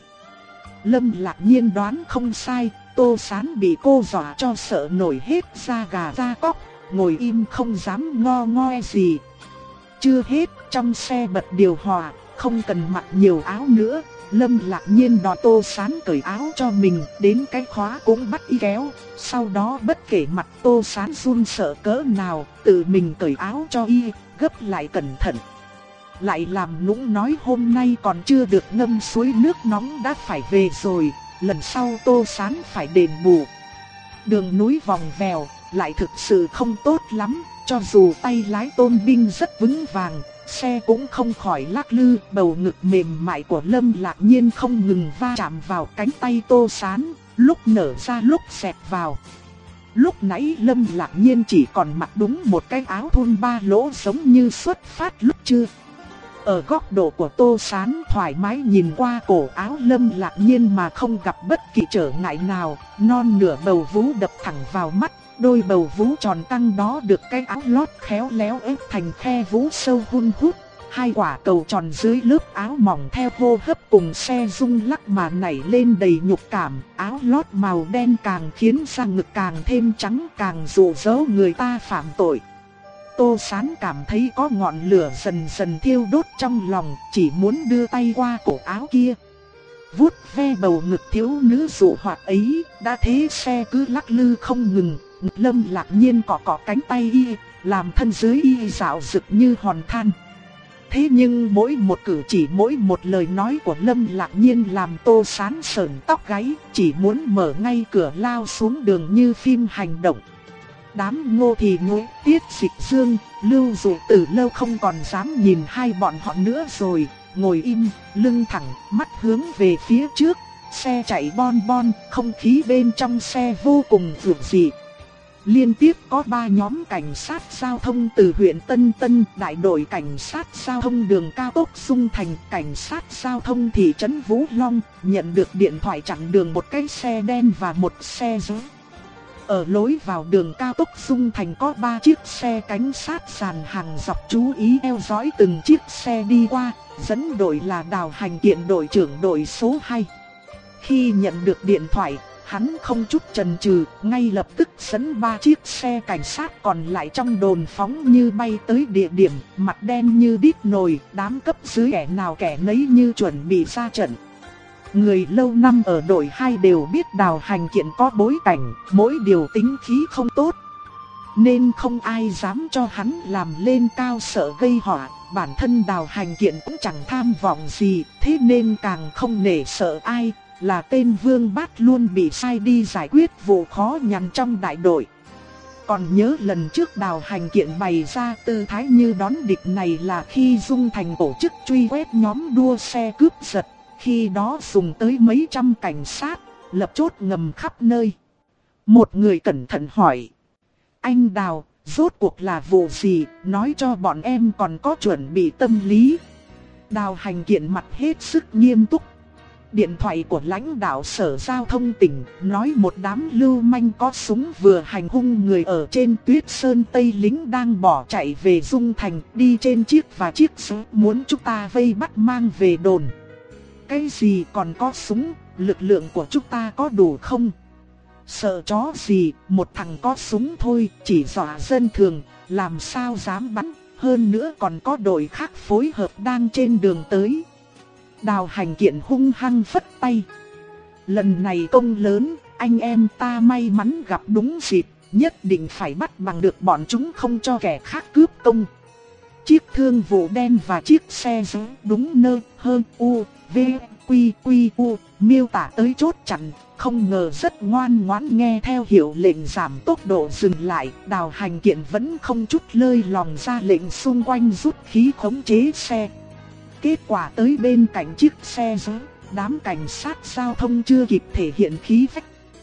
Lâm Lạc Nhiên đoán không sai, Tô Sán bị cô dọa cho sợ nổi hết da gà da tóc, ngồi im không dám ngo ngoe gì. Chưa hết, trong xe bật điều hòa, không cần mặc nhiều áo nữa. Lâm Lạc Nhiên đòi Tô Sán cởi áo cho mình, đến cái khóa cũng bắt y kéo. Sau đó bất kể mặt Tô Sán run sợ cỡ nào, tự mình cởi áo cho y, gấp lại cẩn thận. Lại làm nũng nói hôm nay còn chưa được ngâm suối nước nóng đã phải về rồi, lần sau Tô Sán phải đền bù. Đường núi vòng vèo, lại thực sự không tốt lắm, cho dù tay lái Tôn Binh rất vững vàng, xe cũng không khỏi lắc lư, bầu ngực mềm mại của Lâm Lạc Nhiên không ngừng va chạm vào cánh tay Tô Sán, lúc nở ra lúc xẹt vào. Lúc nãy Lâm Lạc Nhiên chỉ còn mặc đúng một cái áo thun ba lỗ giống như xuất phát lúc trưa. Ở góc độ của Tô Sán thoải mái nhìn qua cổ áo Lâm Lạc Nhiên mà không gặp bất kỳ trở ngại nào, non nửa bầu vú đập thẳng vào mắt. Đôi bầu vú tròn căng đó được cái áo lót khéo léo ép thành khe vú sâu hun hút. Hai quả cầu tròn dưới lớp áo mỏng theo hô hấp cùng xe rung lắc mà nảy lên đầy nhục cảm. Áo lót màu đen càng khiến da ngực càng thêm trắng, càng dụ dỗ người ta phạm tội. Tô Sán cảm thấy có ngọn lửa dần dần thiêu đốt trong lòng, chỉ muốn đưa tay qua cổ áo kia, vuốt ve bầu ngực thiếu nữ dụ hoạt ấy. Đã thế xe cứ lắc lư không ngừng. Lâm Lạc Nhiên cọ cọ cánh tay y, làm thân dưới y dạo rực như hòn than. Thế nhưng mỗi một cử chỉ, mỗi một lời nói của Lâm Lạc Nhiên làm Tô Sán sởn tóc gáy, chỉ muốn mở ngay cửa lao xuống đường như phim hành động. Đám Ngô Thì Nhế, Tiết Dịch Dương, Lưu Dụ từ lâu không còn dám nhìn hai bọn họ nữa rồi, ngồi im, lưng thẳng, mắt hướng về phía trước. Xe chạy bon bon, không khí bên trong xe vô cùng dịu dị. Liên tiếp có ba nhóm cảnh sát giao thông từ huyện Tân Tân, đại đội cảnh sát giao thông đường cao tốc Dung Thành, cảnh sát giao thông thị trấn Vũ Long, nhận được điện thoại chặn đường một cái xe đen và một xe dỡ. Ở lối vào đường cao tốc Dung Thành có ba chiếc xe cảnh sát dàn hàng dọc chú ý theo dõi từng chiếc xe đi qua, dẫn đội là Đào Hành Kiện đội trưởng đội số hai. Khi nhận được điện thoại, Hắn không chút chần chừ, ngay lập tức dẫn ba chiếc xe cảnh sát còn lại trong đồn phóng như bay tới địa điểm, mặt đen như đít nồi, đám cấp dưới kẻ nào kẻ nấy như chuẩn bị ra trận. Người lâu năm ở đội hai đều biết Đào Hành Kiện có bối cảnh, mỗi điều tính khí không tốt, nên không ai dám cho hắn làm lên cao sợ gây họa. Bản thân Đào Hành Kiện cũng chẳng tham vọng gì, thế nên càng không nể sợ ai. Là tên Vương Bát luôn bị sai đi giải quyết vụ khó nhằn trong đại đội. Còn nhớ lần trước Đào Hành Kiện bày ra tư thái như đón địch này là khi Dung Thành tổ chức truy quét nhóm đua xe cướp giật. Khi đó dùng tới mấy trăm cảnh sát, lập chốt ngầm khắp nơi. Một người cẩn thận hỏi: anh Đào, rốt cuộc là vụ gì, nói cho bọn em còn có chuẩn bị tâm lý. Đào Hành Kiện mặt hết sức nghiêm túc. Điện thoại của lãnh đạo sở giao thông tỉnh nói một đám lưu manh có súng vừa hành hung người ở trên Tuyết Sơn Tây lính đang bỏ chạy về Dung Thành, đi trên chiếc và chiếc súng muốn chúng ta vây bắt mang về đồn. Cái gì còn có súng, lực lượng của chúng ta có đủ không? Sợ chó gì, một thằng có súng thôi, chỉ dọa dân thường, làm sao dám bắn, hơn nữa còn có đội khác phối hợp đang trên đường tới. Đào Hành Kiện hung hăng phất tay. Lần này công lớn, anh em ta may mắn gặp đúng dịp, nhất định phải bắt bằng được bọn chúng, không cho kẻ khác cướp công. Chiếc thương vụ đen và chiếc xe giữ đúng nơi hơn u, v, quy, quy, u, miêu tả tới chốt chặn. Không ngờ rất ngoan ngoãn nghe theo hiệu lệnh giảm tốc độ dừng lại. Đào Hành Kiện vẫn không chút lơi lòng ra lệnh xung quanh rút khí khống chế xe. Kết quả tới bên cạnh chiếc xe giữ, đám cảnh sát giao thông chưa kịp thể hiện khí phách,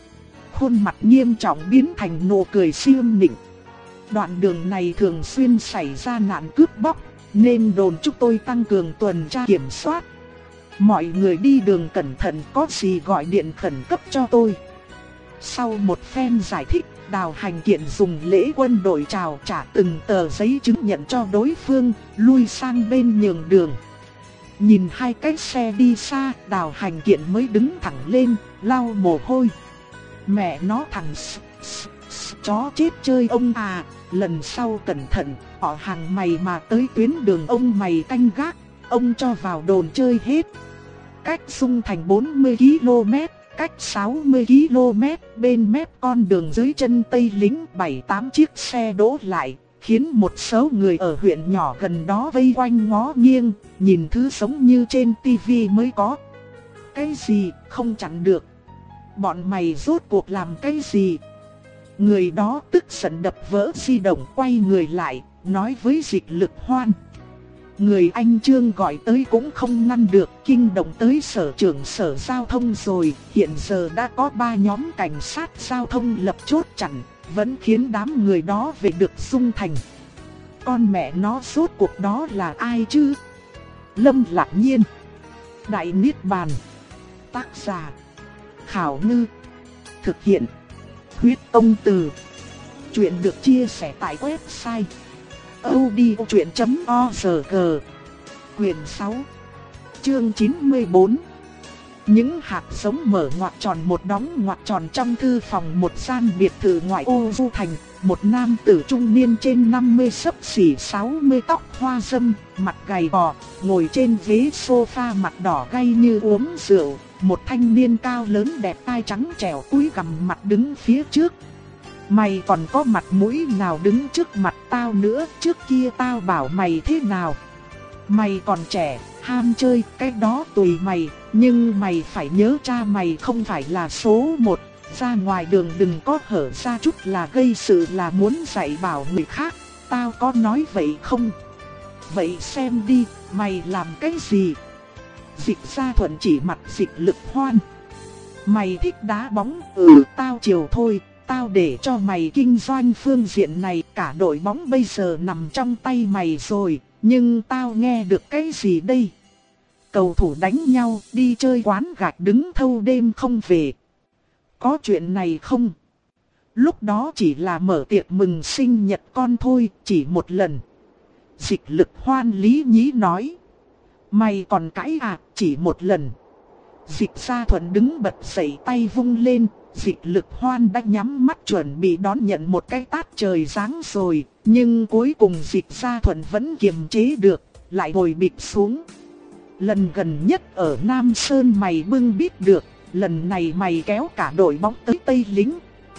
khuôn mặt nghiêm trọng biến thành nụ cười siêu nịnh. Đoạn đường này thường xuyên xảy ra nạn cướp bóc, nên đồn chúng tôi tăng cường tuần tra kiểm soát. Mọi người đi đường cẩn thận, có gì gọi điện khẩn cấp cho tôi. Sau một phen giải thích, Đào Hành Kiện dùng lễ quân đội chào trả từng tờ giấy chứng nhận cho đối phương, lui sang bên nhường đường. Nhìn hai cái xe đi xa, Đào Hành Kiện mới đứng thẳng lên, lau mồ hôi. Mẹ nó thằng s, s, s, chó chết chơi ông à, lần sau cẩn thận, họ hàng mày mà tới tuyến đường ông mày canh gác, ông cho vào đồn chơi hết. Cách Dung Thành bốn mươi ki lô mét, cách sáu mươi ki lô mét, bên mép con đường dưới chân Tây lính bảy tám chiếc xe đỗ lại, khiến một số người ở huyện nhỏ gần đó vây quanh ngó nghiêng, nhìn thứ giống như trên tivi mới có. Cái gì, không chặn được. Bọn mày rốt cuộc làm cái gì? Người đó tức giận đập vỡ di động, quay người lại, nói với Dịch Lực Hoan: người anh Trương gọi tới cũng không ngăn được, kinh động tới sở trưởng sở giao thông rồi. Hiện giờ đã có ba nhóm cảnh sát giao thông lập chốt chặn, vẫn khiến đám người đó về được Dung Thành. Con mẹ nó rốt cuộc đó là ai chứ? Lâm Lạc Nhiên. Đại Niết Bàn. Tác giả: Khảo Ngư. Thực hiện: Huyết Tông Từ. Chuyện được chia sẻ tại website audiochuyện chấm org. Quyền sáu, chương chín mươi bốn. Những hạt giống mở ngoặc tròn một đóng ngoặc tròn trong thư phòng một gian biệt thự ngoại ô Du Thành. Một nam tử trung niên trên năm mươi xấp xỉ sáu mươi, tóc hoa râm, mặt gầy gò, ngồi trên ghế sofa mặt đỏ gay như uống rượu. Một thanh niên cao lớn đẹp tai trắng trẻo cúi gằm mặt đứng phía trước. Mày còn có mặt mũi nào đứng trước mặt tao nữa, trước kia tao bảo mày thế nào? Mày còn trẻ, ham chơi, cái đó tùy mày, nhưng mày phải nhớ cha mày không phải là số một. Ra ngoài đường đừng có hở ra chút là gây sự, là muốn dạy bảo người khác, tao có nói vậy không? Vậy xem đi, mày làm cái gì? Dịch Gia Thuận chỉ mặt Dịch Lực Hoan. Mày thích đá bóng, ừ tao chiều thôi. Tao để cho mày kinh doanh phương diện này, cả đội bóng bây giờ nằm trong tay mày rồi, nhưng tao nghe được cái gì đây? Cầu thủ đánh nhau, đi chơi quán gạch đứng thâu đêm không về. Có chuyện này không? Lúc đó chỉ là mở tiệc mừng sinh nhật con thôi, chỉ một lần. Dịch Lực Hoan lý nhí nói. Mày còn cãi à, chỉ một lần. Dịch Gia Thuận đứng bật dậy, tay vung lên. Dịch Lực Hoan đã nhắm mắt chuẩn bị đón nhận một cái tát trời giáng rồi, nhưng cuối cùng Dịch Gia Thuận vẫn kiềm chế được, lại ngồi bịch xuống. Lần gần nhất ở Nam Sơn mày bưng bít được, lần này mày kéo cả đội bóng tới Tây Lính.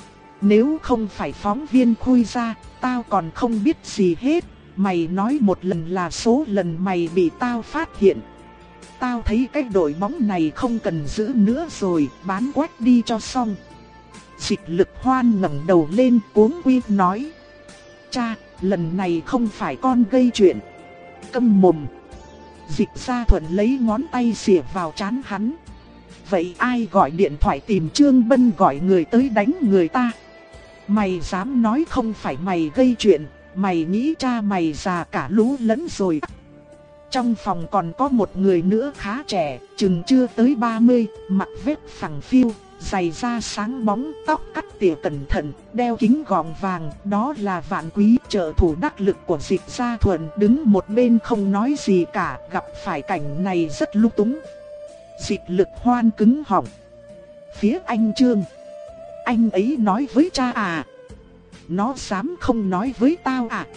Nếu không phải phóng viên khui ra, tao còn không biết gì hết. Mày nói một lần là số lần mày bị tao phát hiện. Tao thấy cái đội bóng này không cần giữ nữa rồi, bán quách đi cho xong. Dịch Lực Hoan ngẩng đầu lên cuống quýt nói: Cha, lần này không phải con gây chuyện. Câm mồm. Dịch Gia Thuận lấy ngón tay xỉa vào trán hắn. Vậy ai gọi điện thoại tìm Trương Bân gọi người tới đánh người ta? Mày dám nói không phải mày gây chuyện, mày nghĩ cha mày già cả lú lẫn rồi. Trong phòng còn có một người nữa khá trẻ, chừng chưa tới ba mươi, mặc vest phẳng phiu, giày da sáng bóng, tóc cắt tỉa cẩn thận, đeo kính gọng vàng. Đó là Vạn Quý, trợ thủ đắc lực của Dịch Gia Thuận, đứng một bên không nói gì cả. Gặp phải cảnh này rất lung túng. Dịch Lực Hoan cứng họng. Phía anh Trương, anh ấy nói với cha à? Nó dám không nói với tao à?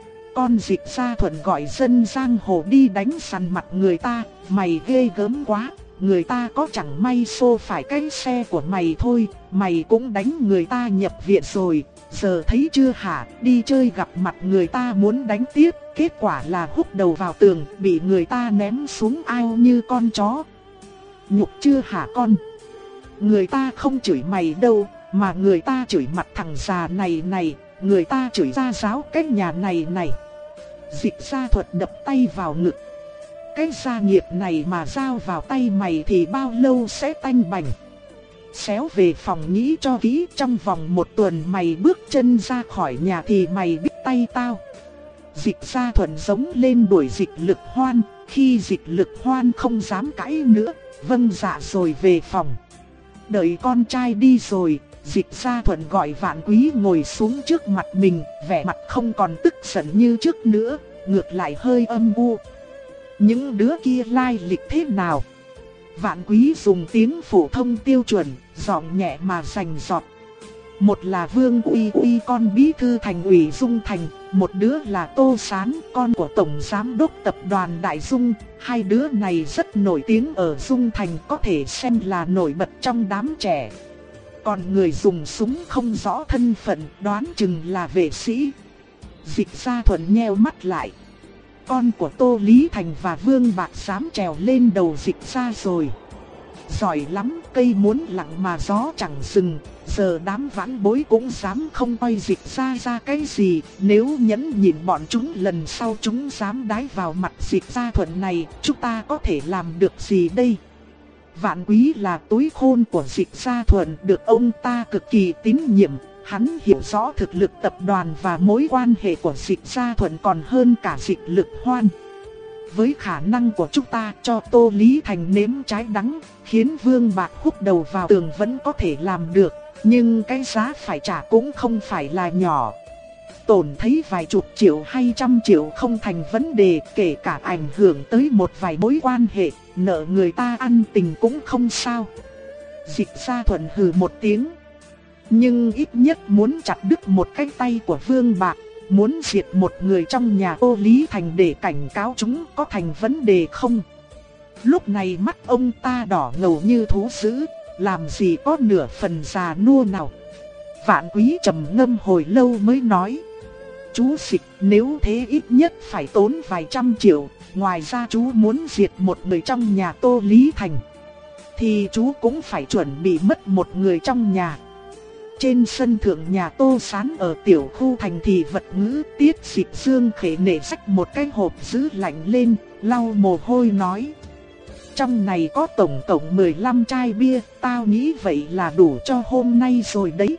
Con Dịch Gia Thuận gọi dân giang hồ đi đánh sằn mặt người ta, mày ghê gớm quá. Người ta có chẳng may xô phải cái xe của mày thôi, mày cũng đánh người ta nhập viện rồi. Giờ thấy chưa hả, đi chơi gặp mặt người ta muốn đánh tiếp, kết quả là húc đầu vào tường, bị người ta ném xuống ao như con chó. Nhục chưa hả con? Người ta không chửi mày đâu, mà người ta chửi mặt thằng già này này, người ta chửi gia giáo cái nhà này này. Dịch Gia Thuận đập tay vào ngực. Cái gia nghiệp này mà giao vào tay mày thì bao lâu sẽ tanh bành. Xéo về phòng nghĩ cho kỹ, trong vòng một tuần mày bước chân ra khỏi nhà thì mày biết tay tao. Dịch Gia Thuận giống lên đuổi Dịch Lực Hoan, khi Dịch Lực Hoan không dám cãi nữa, vâng dạ rồi về phòng. Đợi con trai đi rồi, Dịch Gia Thuận gọi Vạn Quý ngồi xuống trước mặt mình, vẻ mặt không còn tức giận như trước nữa, ngược lại hơi âm u. Những đứa kia lai lịch thế nào? Vạn Quý dùng tiếng phổ thông tiêu chuẩn, giọng nhẹ mà rành rọt. Một là Vương Uy Uy con bí thư thành ủy Dung Thành, một đứa là Tô Sán con của tổng giám đốc tập đoàn Đại Dung. Hai đứa này rất nổi tiếng ở Dung Thành, có thể xem là nổi bật trong đám trẻ. Còn người dùng súng không rõ thân phận, đoán chừng là vệ sĩ. Dịch Gia Thuận nheo mắt lại. Con của Tô Lý Thành và Vương Bạc dám trèo lên đầu Dịch Gia rồi. Giỏi lắm, cây muốn lặng mà gió chẳng dừng. Giờ đám vãn bối cũng dám không coi Dịch Gia ra cái gì. Nếu nhẫn nhịn bọn chúng, lần sau chúng dám đái vào mặt Dịch Gia Thuận này, chúng ta có thể làm được gì đây? Vạn Quý là túi khôn của Dịch Gia Thuận, được ông ta cực kỳ tín nhiệm. Hắn hiểu rõ thực lực tập đoàn và mối quan hệ của Dịch Gia Thuận còn hơn cả Dịch Lực Hoan. Với khả năng của chúng ta, cho Tô Lý Thành nếm trái đắng, khiến Vương Bạc húc đầu vào tường vẫn có thể làm được. Nhưng cái giá phải trả cũng không phải là nhỏ. Tổn thấy vài chục triệu hay trăm triệu không thành vấn đề, kể cả ảnh hưởng tới một vài mối quan hệ, nợ người ta ăn tình cũng không sao. Dịch Gia Thuận hừ một tiếng. Nhưng ít nhất muốn chặt đứt một cái tay của Vương Bạc, muốn diệt một người trong nhà Tô Lý Thành để cảnh cáo chúng, có thành vấn đề không? Lúc này mắt ông ta đỏ ngầu như thú dữ, làm gì có nửa phần già nua nào. Vạn Quý trầm ngâm hồi lâu mới nói: Chú Dịch, nếu thế ít nhất phải tốn vài trăm triệu. Ngoài ra chú muốn diệt một người trong nhà Tô Lý Thành, thì chú cũng phải chuẩn bị mất một người trong nhà. Trên sân thượng nhà Tô Sán ở tiểu khu thành thị vật ngữ, Tiết Dịch Dương khẽ nể xách một cái hộp giữ lạnh lên, lau mồ hôi nói: Trong này có tổng cộng mười lăm chai bia, tao nghĩ vậy là đủ cho hôm nay rồi đấy.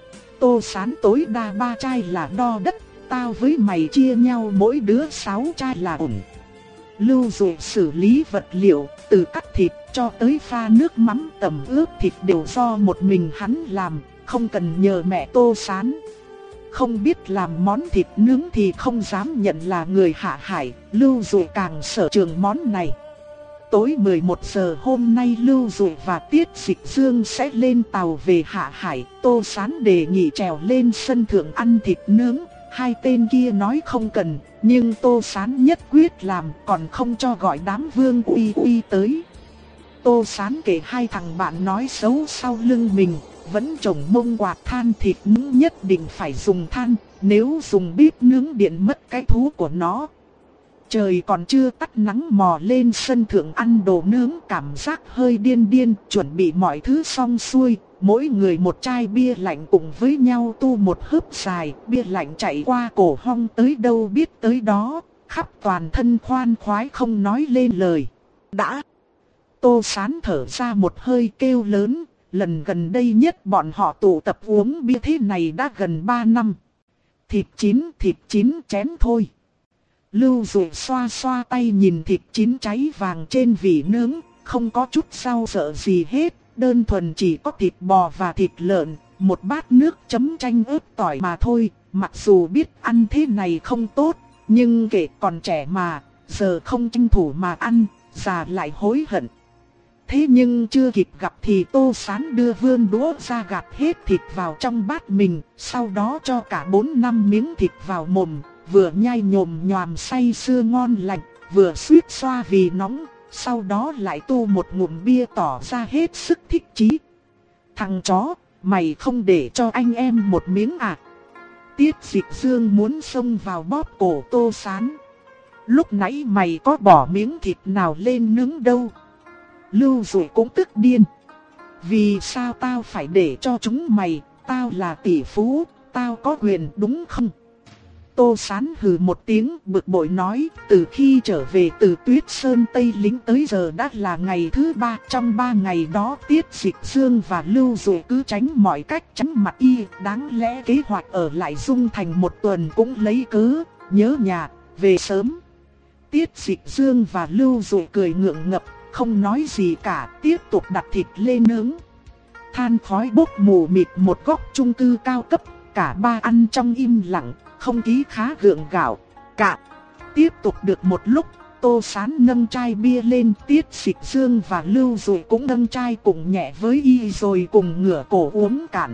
Tô Sán tối đa ba chai là đo đất, tao với mày chia nhau mỗi đứa sáu chai là ổn. Lưu Dụ xử lý vật liệu, từ cắt thịt cho tới pha nước mắm tẩm ướp thịt đều do một mình hắn làm, không cần nhờ mẹ Tô Sán. Không biết làm món thịt nướng thì không dám nhận là người hạ hải, Lưu Dụ càng sở trường món này. Tối mười một giờ hôm nay Lưu Dụ và Tiết Dịch Dương sẽ lên tàu về Hạ Hải. Tô Sán đề nghị trèo lên sân thượng ăn thịt nướng. Hai tên kia nói không cần, nhưng Tô Sán nhất quyết làm, còn không cho gọi đám Vương Uy Uy tới. Tô Sán kể hai thằng bạn nói xấu sau lưng mình, vẫn trồng mông quạt than thịt nướng nhất định phải dùng than, nếu dùng bếp nướng điện mất cái thú của nó. Trời còn chưa tắt nắng mò lên sân thượng ăn đồ nướng, cảm giác hơi điên điên, chuẩn bị mọi thứ xong xuôi. Mỗi người một chai bia lạnh cùng với nhau tu một hớp dài, bia lạnh chạy qua cổ họng tới đâu biết tới đó, khắp toàn thân khoan khoái không nói lên lời. Đã! Tô Sán thở ra một hơi kêu lớn, lần gần đây nhất bọn họ tụ tập uống bia thế này đã gần ba năm. Thịt chín, thịt chín chén thôi. Lưu Dụ xoa xoa tay nhìn thịt chín cháy vàng trên vỉ nướng, không có chút rau sợ gì hết, đơn thuần chỉ có thịt bò và thịt lợn, một bát nước chấm chanh ớt tỏi mà thôi. Mặc dù biết ăn thế này không tốt, nhưng kể còn trẻ mà, giờ không tranh thủ mà ăn, già lại hối hận. Thế nhưng chưa kịp gặp thì Tô Sán đưa vươn đũa ra gạt hết thịt vào trong bát mình, sau đó cho cả bốn năm miếng thịt vào mồm, vừa nhai nhồm nhòm say sưa ngon lành, vừa suýt xoa vì nóng, sau đó lại tu một ngụm bia tỏ ra hết sức thích chí. Thằng chó, mày không để cho anh em một miếng à? Tiết Dịch Dương muốn xông vào bóp cổ Tô Sán. Lúc nãy mày có bỏ miếng thịt nào lên nướng đâu? Lưu Dụ cũng tức điên. Vì sao tao phải để cho chúng mày, tao là tỷ phú, tao có quyền đúng không? Tô Sán hừ một tiếng bực bội nói, từ khi trở về từ Tuyết Sơn Tây Lính tới giờ đã là ngày thứ ba. Trong ba ngày đó Tiết Dịch Dương và Lưu Dụ cứ tránh mọi cách tránh mặt y. Đáng lẽ kế hoạch ở lại Dung Thành một tuần cũng lấy cớ, nhớ nhà, về sớm. Tiết Dịch Dương và Lưu Dụ cười ngượng ngập, không nói gì cả, tiếp tục đặt thịt lên nướng. Than khói bốc mù mịt một góc chung cư cao cấp, cả ba ăn trong im lặng, không khí khá gượng gạo. Cạn. Tiếp tục được một lúc, Tô Sán nâng chai bia lên, Tiết Dịch Dương và Lưu Dụ cũng nâng chai cùng nhẹ với y rồi cùng ngửa cổ uống cạn.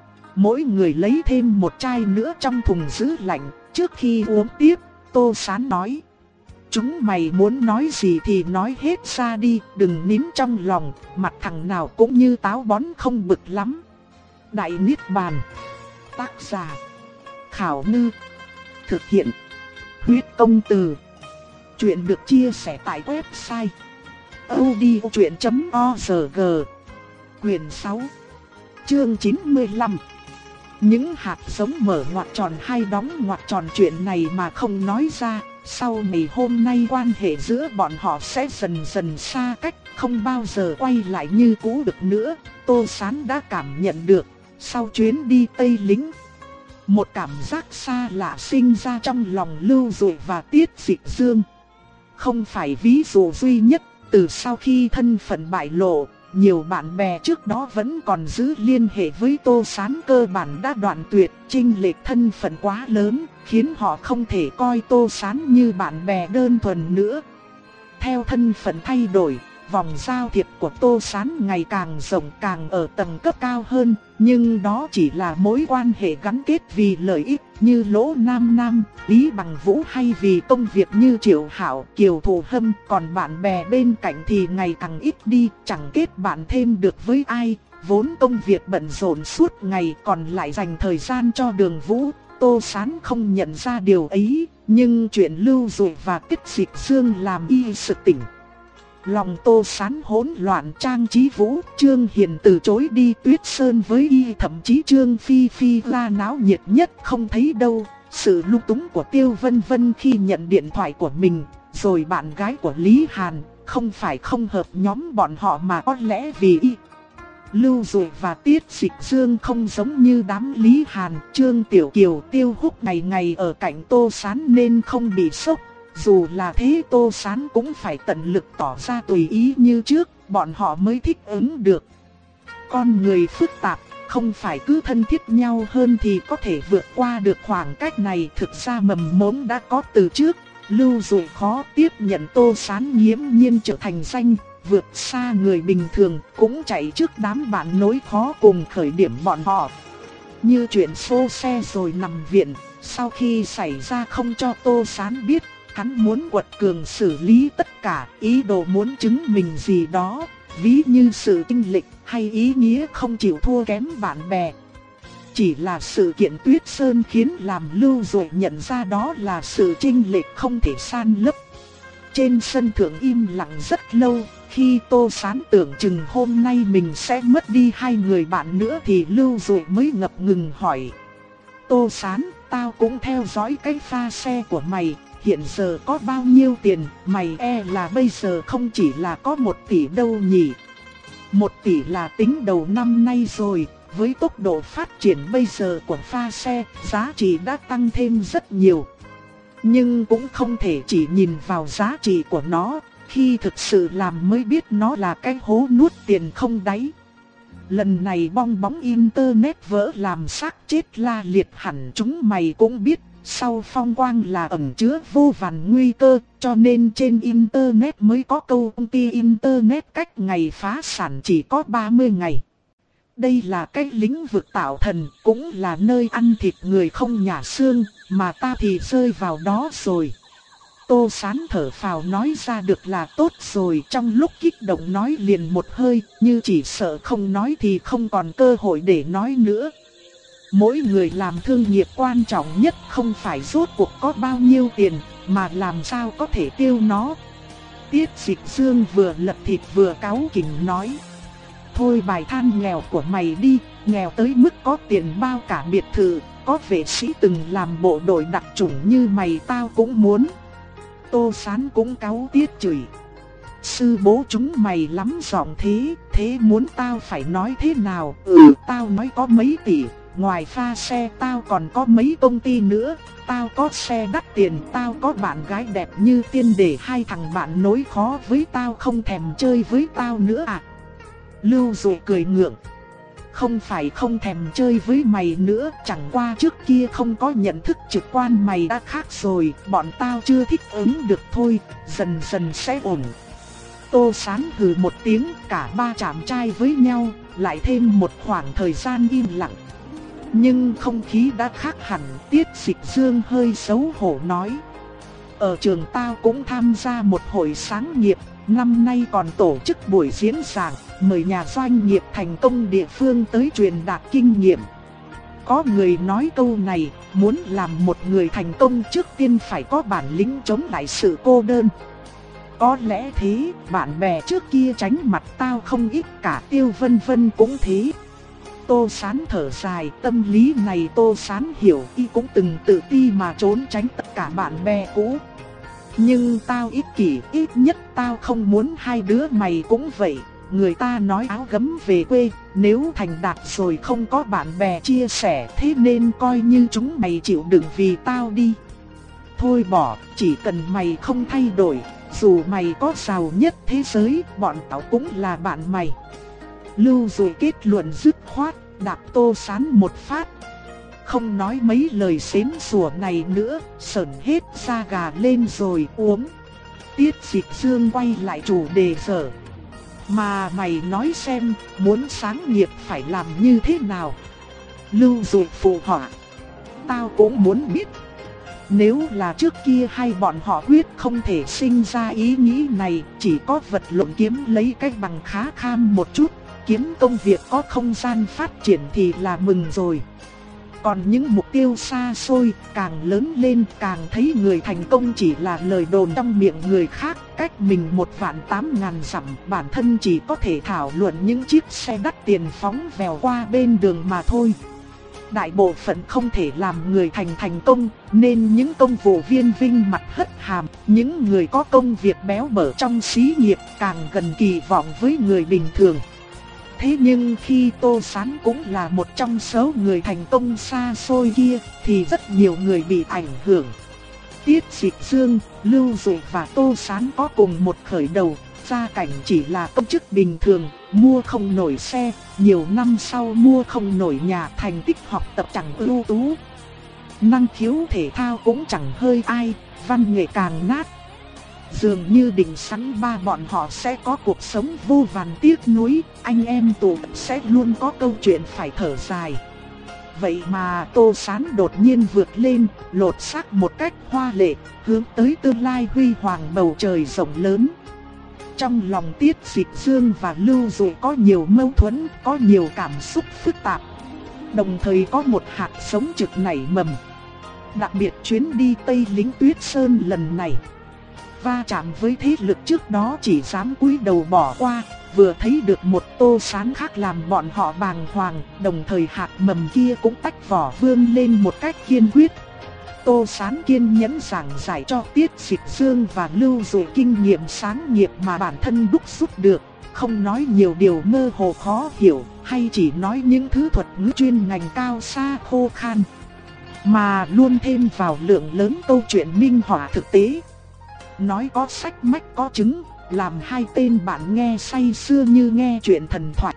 Mỗi người lấy thêm một chai nữa trong thùng giữ lạnh. Trước khi uống tiếp, Tô Sán nói: chúng mày muốn nói gì thì nói hết ra đi, đừng nín trong lòng, mặt thằng nào cũng như táo bón không bực lắm. Đại Niết Bàn. Tác giả: Khảo Ngư. Thực hiện: Huyết Công Từ. Chuyện được chia sẻ tại website audiochuyện chấm org. Quyền sáu, chương chín mươi lăm. Những hạt giống mở ngoặc tròn hay đóng ngoặc tròn chuyện này mà không nói ra, sau ngày hôm nay quan hệ giữa bọn họ sẽ dần dần xa cách, không bao giờ quay lại như cũ được nữa. Tô Sán đã cảm nhận được, sau chuyến đi Tây Lính, một cảm giác xa lạ sinh ra trong lòng Lưu Dụ và Tiết Dịch Dương. Không phải ví dụ duy nhất, từ sau khi thân phận bại lộ, nhiều bạn bè trước đó vẫn còn giữ liên hệ với Tô Sán cơ bản đã đoạn tuyệt. Chênh lệch thân phận quá lớn, khiến họ không thể coi Tô Sán như bạn bè đơn thuần nữa. Theo thân phận thay đổi, vòng giao thiệp của Tô Sán ngày càng rộng, càng ở tầng cấp cao hơn, nhưng đó chỉ là mối quan hệ gắn kết vì lợi ích như Lỗ Nam Nam, Lý Bằng Vũ, hay vì công việc như Triệu Hạo, Kiều Thù Hâm. Còn bạn bè bên cạnh thì ngày càng ít đi, chẳng kết bạn thêm được với ai. Vốn công việc bận rộn suốt ngày, còn lại dành thời gian cho Đường Vũ. Tô Sán không nhận ra điều ấy, nhưng chuyện Lưu Dụ và Tiết Dịch Dương làm y sực tỉnh. Lòng Tô Sán hỗn loạn. Trang Chí Vũ, Trương Hiền từ chối đi Tuyết Sơn với y, thậm chí Trương Phi Phi la náo nhiệt nhất không thấy đâu. Sự lung túng của Tiêu Vân Vân khi nhận điện thoại của mình, rồi bạn gái của Lý Hàn, không phải không hợp nhóm bọn họ mà có lẽ vì y. Lưu Dụ và Tiết Dịch Dương không giống như đám Lý Hàn, Trương Tiểu Kiều, Tiêu Húc ngày ngày ở cạnh Tô Sán nên không bị sốc. Dù là thế, Tô Sán cũng phải tận lực tỏ ra tùy ý như trước, bọn họ mới thích ứng được. Con người phức tạp, không phải cứ thân thiết nhau hơn thì có thể vượt qua được khoảng cách này. Thực ra mầm mống đã có từ trước, Lưu Dụ khó tiếp nhận Tô Sán nghiễm nhiên trở thành danh, vượt xa người bình thường, cũng chạy trước đám bạn nối khó cùng khởi điểm bọn họ. Như chuyện xô xe rồi nằm viện, sau khi xảy ra không cho Tô Sán biết, hắn muốn quật cường xử lý tất cả, ý đồ muốn chứng minh gì đó, ví như sự tinh lịch hay ý nghĩa không chịu thua kém bạn bè. Chỉ là sự kiện Tuyết Sơn khiến làm Lưu Dụ nhận ra đó là sự chênh lệch không thể san lấp. Trên sân thượng im lặng rất lâu, khi Tô Sán tưởng chừng hôm nay mình sẽ mất đi hai người bạn nữa thì Lưu Dụ mới ngập ngừng hỏi. Tô Sán, tao cũng theo dõi cái pha xe của mày, hiện giờ có bao nhiêu tiền, mày e là bây giờ không chỉ là có một tỷ đâu nhỉ. Một tỷ là tính đầu năm nay rồi, với tốc độ phát triển bây giờ của pha xe, giá trị đã tăng thêm rất nhiều. Nhưng cũng không thể chỉ nhìn vào giá trị của nó, khi thực sự làm mới biết nó là cái hố nuốt tiền không đáy. Lần này bong bóng internet vỡ làm xác chết la liệt hẳn chúng mày cũng biết, sau phong quang là ẩn chứa vô vàn nguy cơ, cho nên trên internet mới có câu công ty internet cách ngày phá sản chỉ có ba mươi ngày. Đây là cái lĩnh vực tạo thần, cũng là nơi ăn thịt người không nhả xương, mà ta thì rơi vào đó rồi. Tô Sán thở phào nói ra được là tốt rồi, trong lúc kích động nói liền một hơi, như chỉ sợ không nói thì không còn cơ hội để nói nữa. Mỗi người làm thương nghiệp quan trọng nhất không phải rốt cuộc có bao nhiêu tiền, mà làm sao có thể tiêu nó. Tiết Dịch Dương vừa lật thịt vừa cáu kỉnh nói. Thôi bài than nghèo của mày đi, nghèo tới mức có tiền bao cả biệt thự, có vệ sĩ từng làm bộ đội đặc chủng như mày tao cũng muốn. Tô Sán cũng cáu tiết chửi. Sư bố chúng mày lắm giọng thế, thế muốn tao phải nói thế nào? Ừ, tao nói có mấy tỷ, ngoài pha xe tao còn có mấy công ty nữa, tao có xe đắt tiền, tao có bạn gái đẹp như tiên để hai thằng bạn nối khó với tao không thèm chơi với tao nữa à? Lưu Dụ cười ngượng. Không phải không thèm chơi với mày nữa, chẳng qua trước kia không có nhận thức trực quan mày đã khác rồi, bọn tao chưa thích ứng được thôi, dần dần sẽ ổn. Tô Sán hừ một tiếng, cả ba chạm trai với nhau, lại thêm một khoảng thời gian im lặng. Nhưng không khí đã khác hẳn, Tiết Dịch Dương hơi xấu hổ nói. Ở trường tao cũng tham gia một hội sáng nghiệp, năm nay còn tổ chức buổi diễn giảng, mời nhà doanh nghiệp thành công địa phương tới truyền đạt kinh nghiệm. Có người nói câu này, muốn làm một người thành công trước tiên phải có bản lĩnh chống lại sự cô đơn. Có lẽ thế, bạn bè trước kia tránh mặt tao không ít, cả Tiêu Vân Vân cũng thế. Tô Sán thở dài, tâm lý này Tô Sán hiểu, y cũng từng tự ti mà trốn tránh tất cả bạn bè cũ. Nhưng tao ích kỷ, ít nhất tao không muốn hai đứa mày cũng vậy. Người ta nói áo gấm về quê, nếu thành đạt rồi không có bạn bè chia sẻ, thế nên coi như chúng mày chịu đựng vì tao đi. Thôi bỏ, chỉ cần mày không thay đổi, dù mày có giàu nhất thế giới, bọn tao cũng là bạn mày. Lưu Dụ kết luận dứt khoát, đạp Tô Sán một phát. Không nói mấy lời xến xủa này nữa, sởn hết da gà lên rồi uống. Tiết Dịch Dương quay lại chủ đề dở. Mà mày nói xem, muốn sáng nghiệp phải làm như thế nào? Lưu Dụ phụ họa. Tao cũng muốn biết. Nếu là trước kia hay bọn họ quyết không thể sinh ra ý nghĩ này, chỉ có vật lộn kiếm lấy cách bằng khá kham một chút, kiếm công việc có không gian phát triển thì là mừng rồi. Còn những mục tiêu xa xôi, càng lớn lên càng thấy người thành công chỉ là lời đồn trong miệng người khác, cách mình một vạn tám ngàn dặm, bản thân chỉ có thể thảo luận những chiếc xe đắt tiền phóng vèo qua bên đường mà thôi. Đại bộ phận không thể làm người thành thành công, nên những công vụ viên vinh mặt hất hàm, những người có công việc béo bở trong xí nghiệp càng gần kỳ vọng với người bình thường. Thế nhưng khi Tô Sán cũng là một trong số người thành công xa xôi kia, thì rất nhiều người bị ảnh hưởng. Tiết Dịch Dương, Lưu Dụ và Tô Sán có cùng một khởi đầu, gia cảnh chỉ là công chức bình thường, mua không nổi xe, nhiều năm sau mua không nổi nhà, thành tích học tập chẳng ưu tú. năng khiếu thể thao cũng chẳng hơi ai, văn nghệ càng nát. Dường như định sẵn ba bọn họ sẽ có cuộc sống vô vàn tiếc nuối, anh em tụ sẽ luôn có câu chuyện phải thở dài. Vậy mà Tô Sán đột nhiên vượt lên, lột xác một cách hoa lệ, hướng tới tương lai huy hoàng bầu trời rộng lớn. Trong lòng Tiết Dịch Dương và Lưu Dụ có nhiều mâu thuẫn, có nhiều cảm xúc phức tạp. Đồng thời có một hạt giống trực nảy mầm. Đặc biệt chuyến đi Tây Lĩnh Tuyết Sơn lần này, va chạm với thế lực trước đó chỉ dám cúi đầu bỏ qua, vừa thấy được một Tô Sán khác làm bọn họ bàng hoàng, đồng thời hạt mầm kia cũng tách vỏ vươn lên một cách kiên quyết. Tô Sán kiên nhẫn giảng giải cho Tiết Dịch Dương và Lưu Dụ kinh nghiệm sáng nghiệp mà bản thân đúc rút được, không nói nhiều điều mơ hồ khó hiểu, hay chỉ nói những thứ thuật ngữ chuyên ngành cao xa khô khan, mà luôn thêm vào lượng lớn câu chuyện minh họa thực tế. Nói có sách mách có chứng, làm hai tên bạn nghe say sưa như nghe chuyện thần thoại.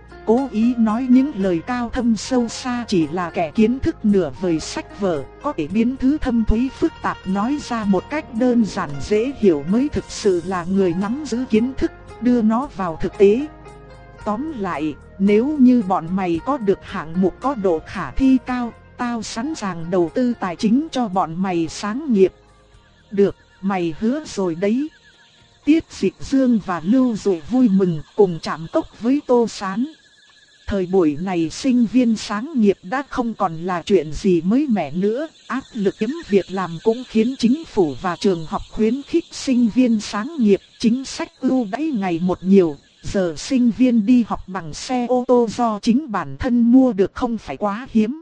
Cố ý nói những lời cao thâm sâu xa chỉ là kẻ kiến thức nửa vời sách vở, có thể biến thứ thâm thúy phức tạp nói ra một cách đơn giản dễ hiểu mới thực sự là người nắm giữ kiến thức, đưa nó vào thực tế. Tóm lại, nếu như bọn mày có được hạng mục có độ khả thi cao, tao sẵn sàng đầu tư tài chính cho bọn mày sáng nghiệp. Được, mày hứa rồi đấy. Tiết Dịch Dương và Lưu Dụ vui mừng cùng chạm cốc với Tô Sán. Thời buổi này sinh viên sáng nghiệp đã không còn là chuyện gì mới mẻ nữa, áp lực kiếm việc làm cũng khiến chính phủ và trường học khuyến khích sinh viên sáng nghiệp, chính sách ưu đãi ngày một nhiều. Giờ sinh viên đi học bằng xe ô tô do chính bản thân mua được không phải quá hiếm.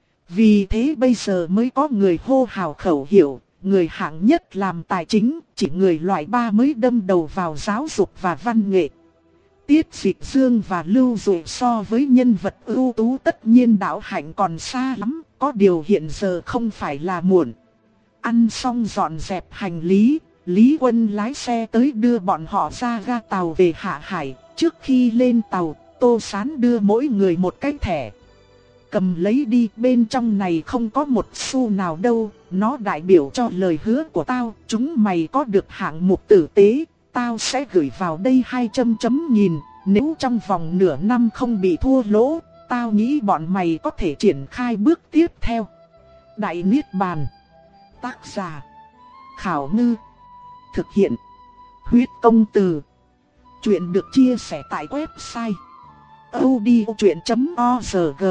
Vì thế bây giờ mới có người hô hào khẩu hiệu, người hạng nhất làm tài chính, chỉ người loại ba mới đâm đầu vào giáo dục và văn nghệ. Tiết Dịch Dương và Lưu Dụ so với nhân vật ưu tú tất nhiên đạo hạnh còn xa lắm, có điều hiện giờ không phải là muộn. Ăn xong dọn dẹp hành lý, Lý Quân lái xe tới đưa bọn họ ra ga tàu về Hạ Hải. Trước khi lên tàu, Tô Sán đưa mỗi người một cái thẻ. Cầm lấy đi, bên trong này không có một xu nào đâu, nó đại biểu cho lời hứa của tao. Chúng mày có được hạng mục tử tế, tao sẽ gửi vào đây hai trăm chấm nghìn. Nếu trong vòng nửa năm không bị thua lỗ, tao nghĩ bọn mày có thể triển khai bước tiếp theo. Đại Niết Bàn. Tác giả Khảo Ngư. Thực hiện Huyết Công Từ. Chuyện được chia sẻ tại website audiochuyện chấm org.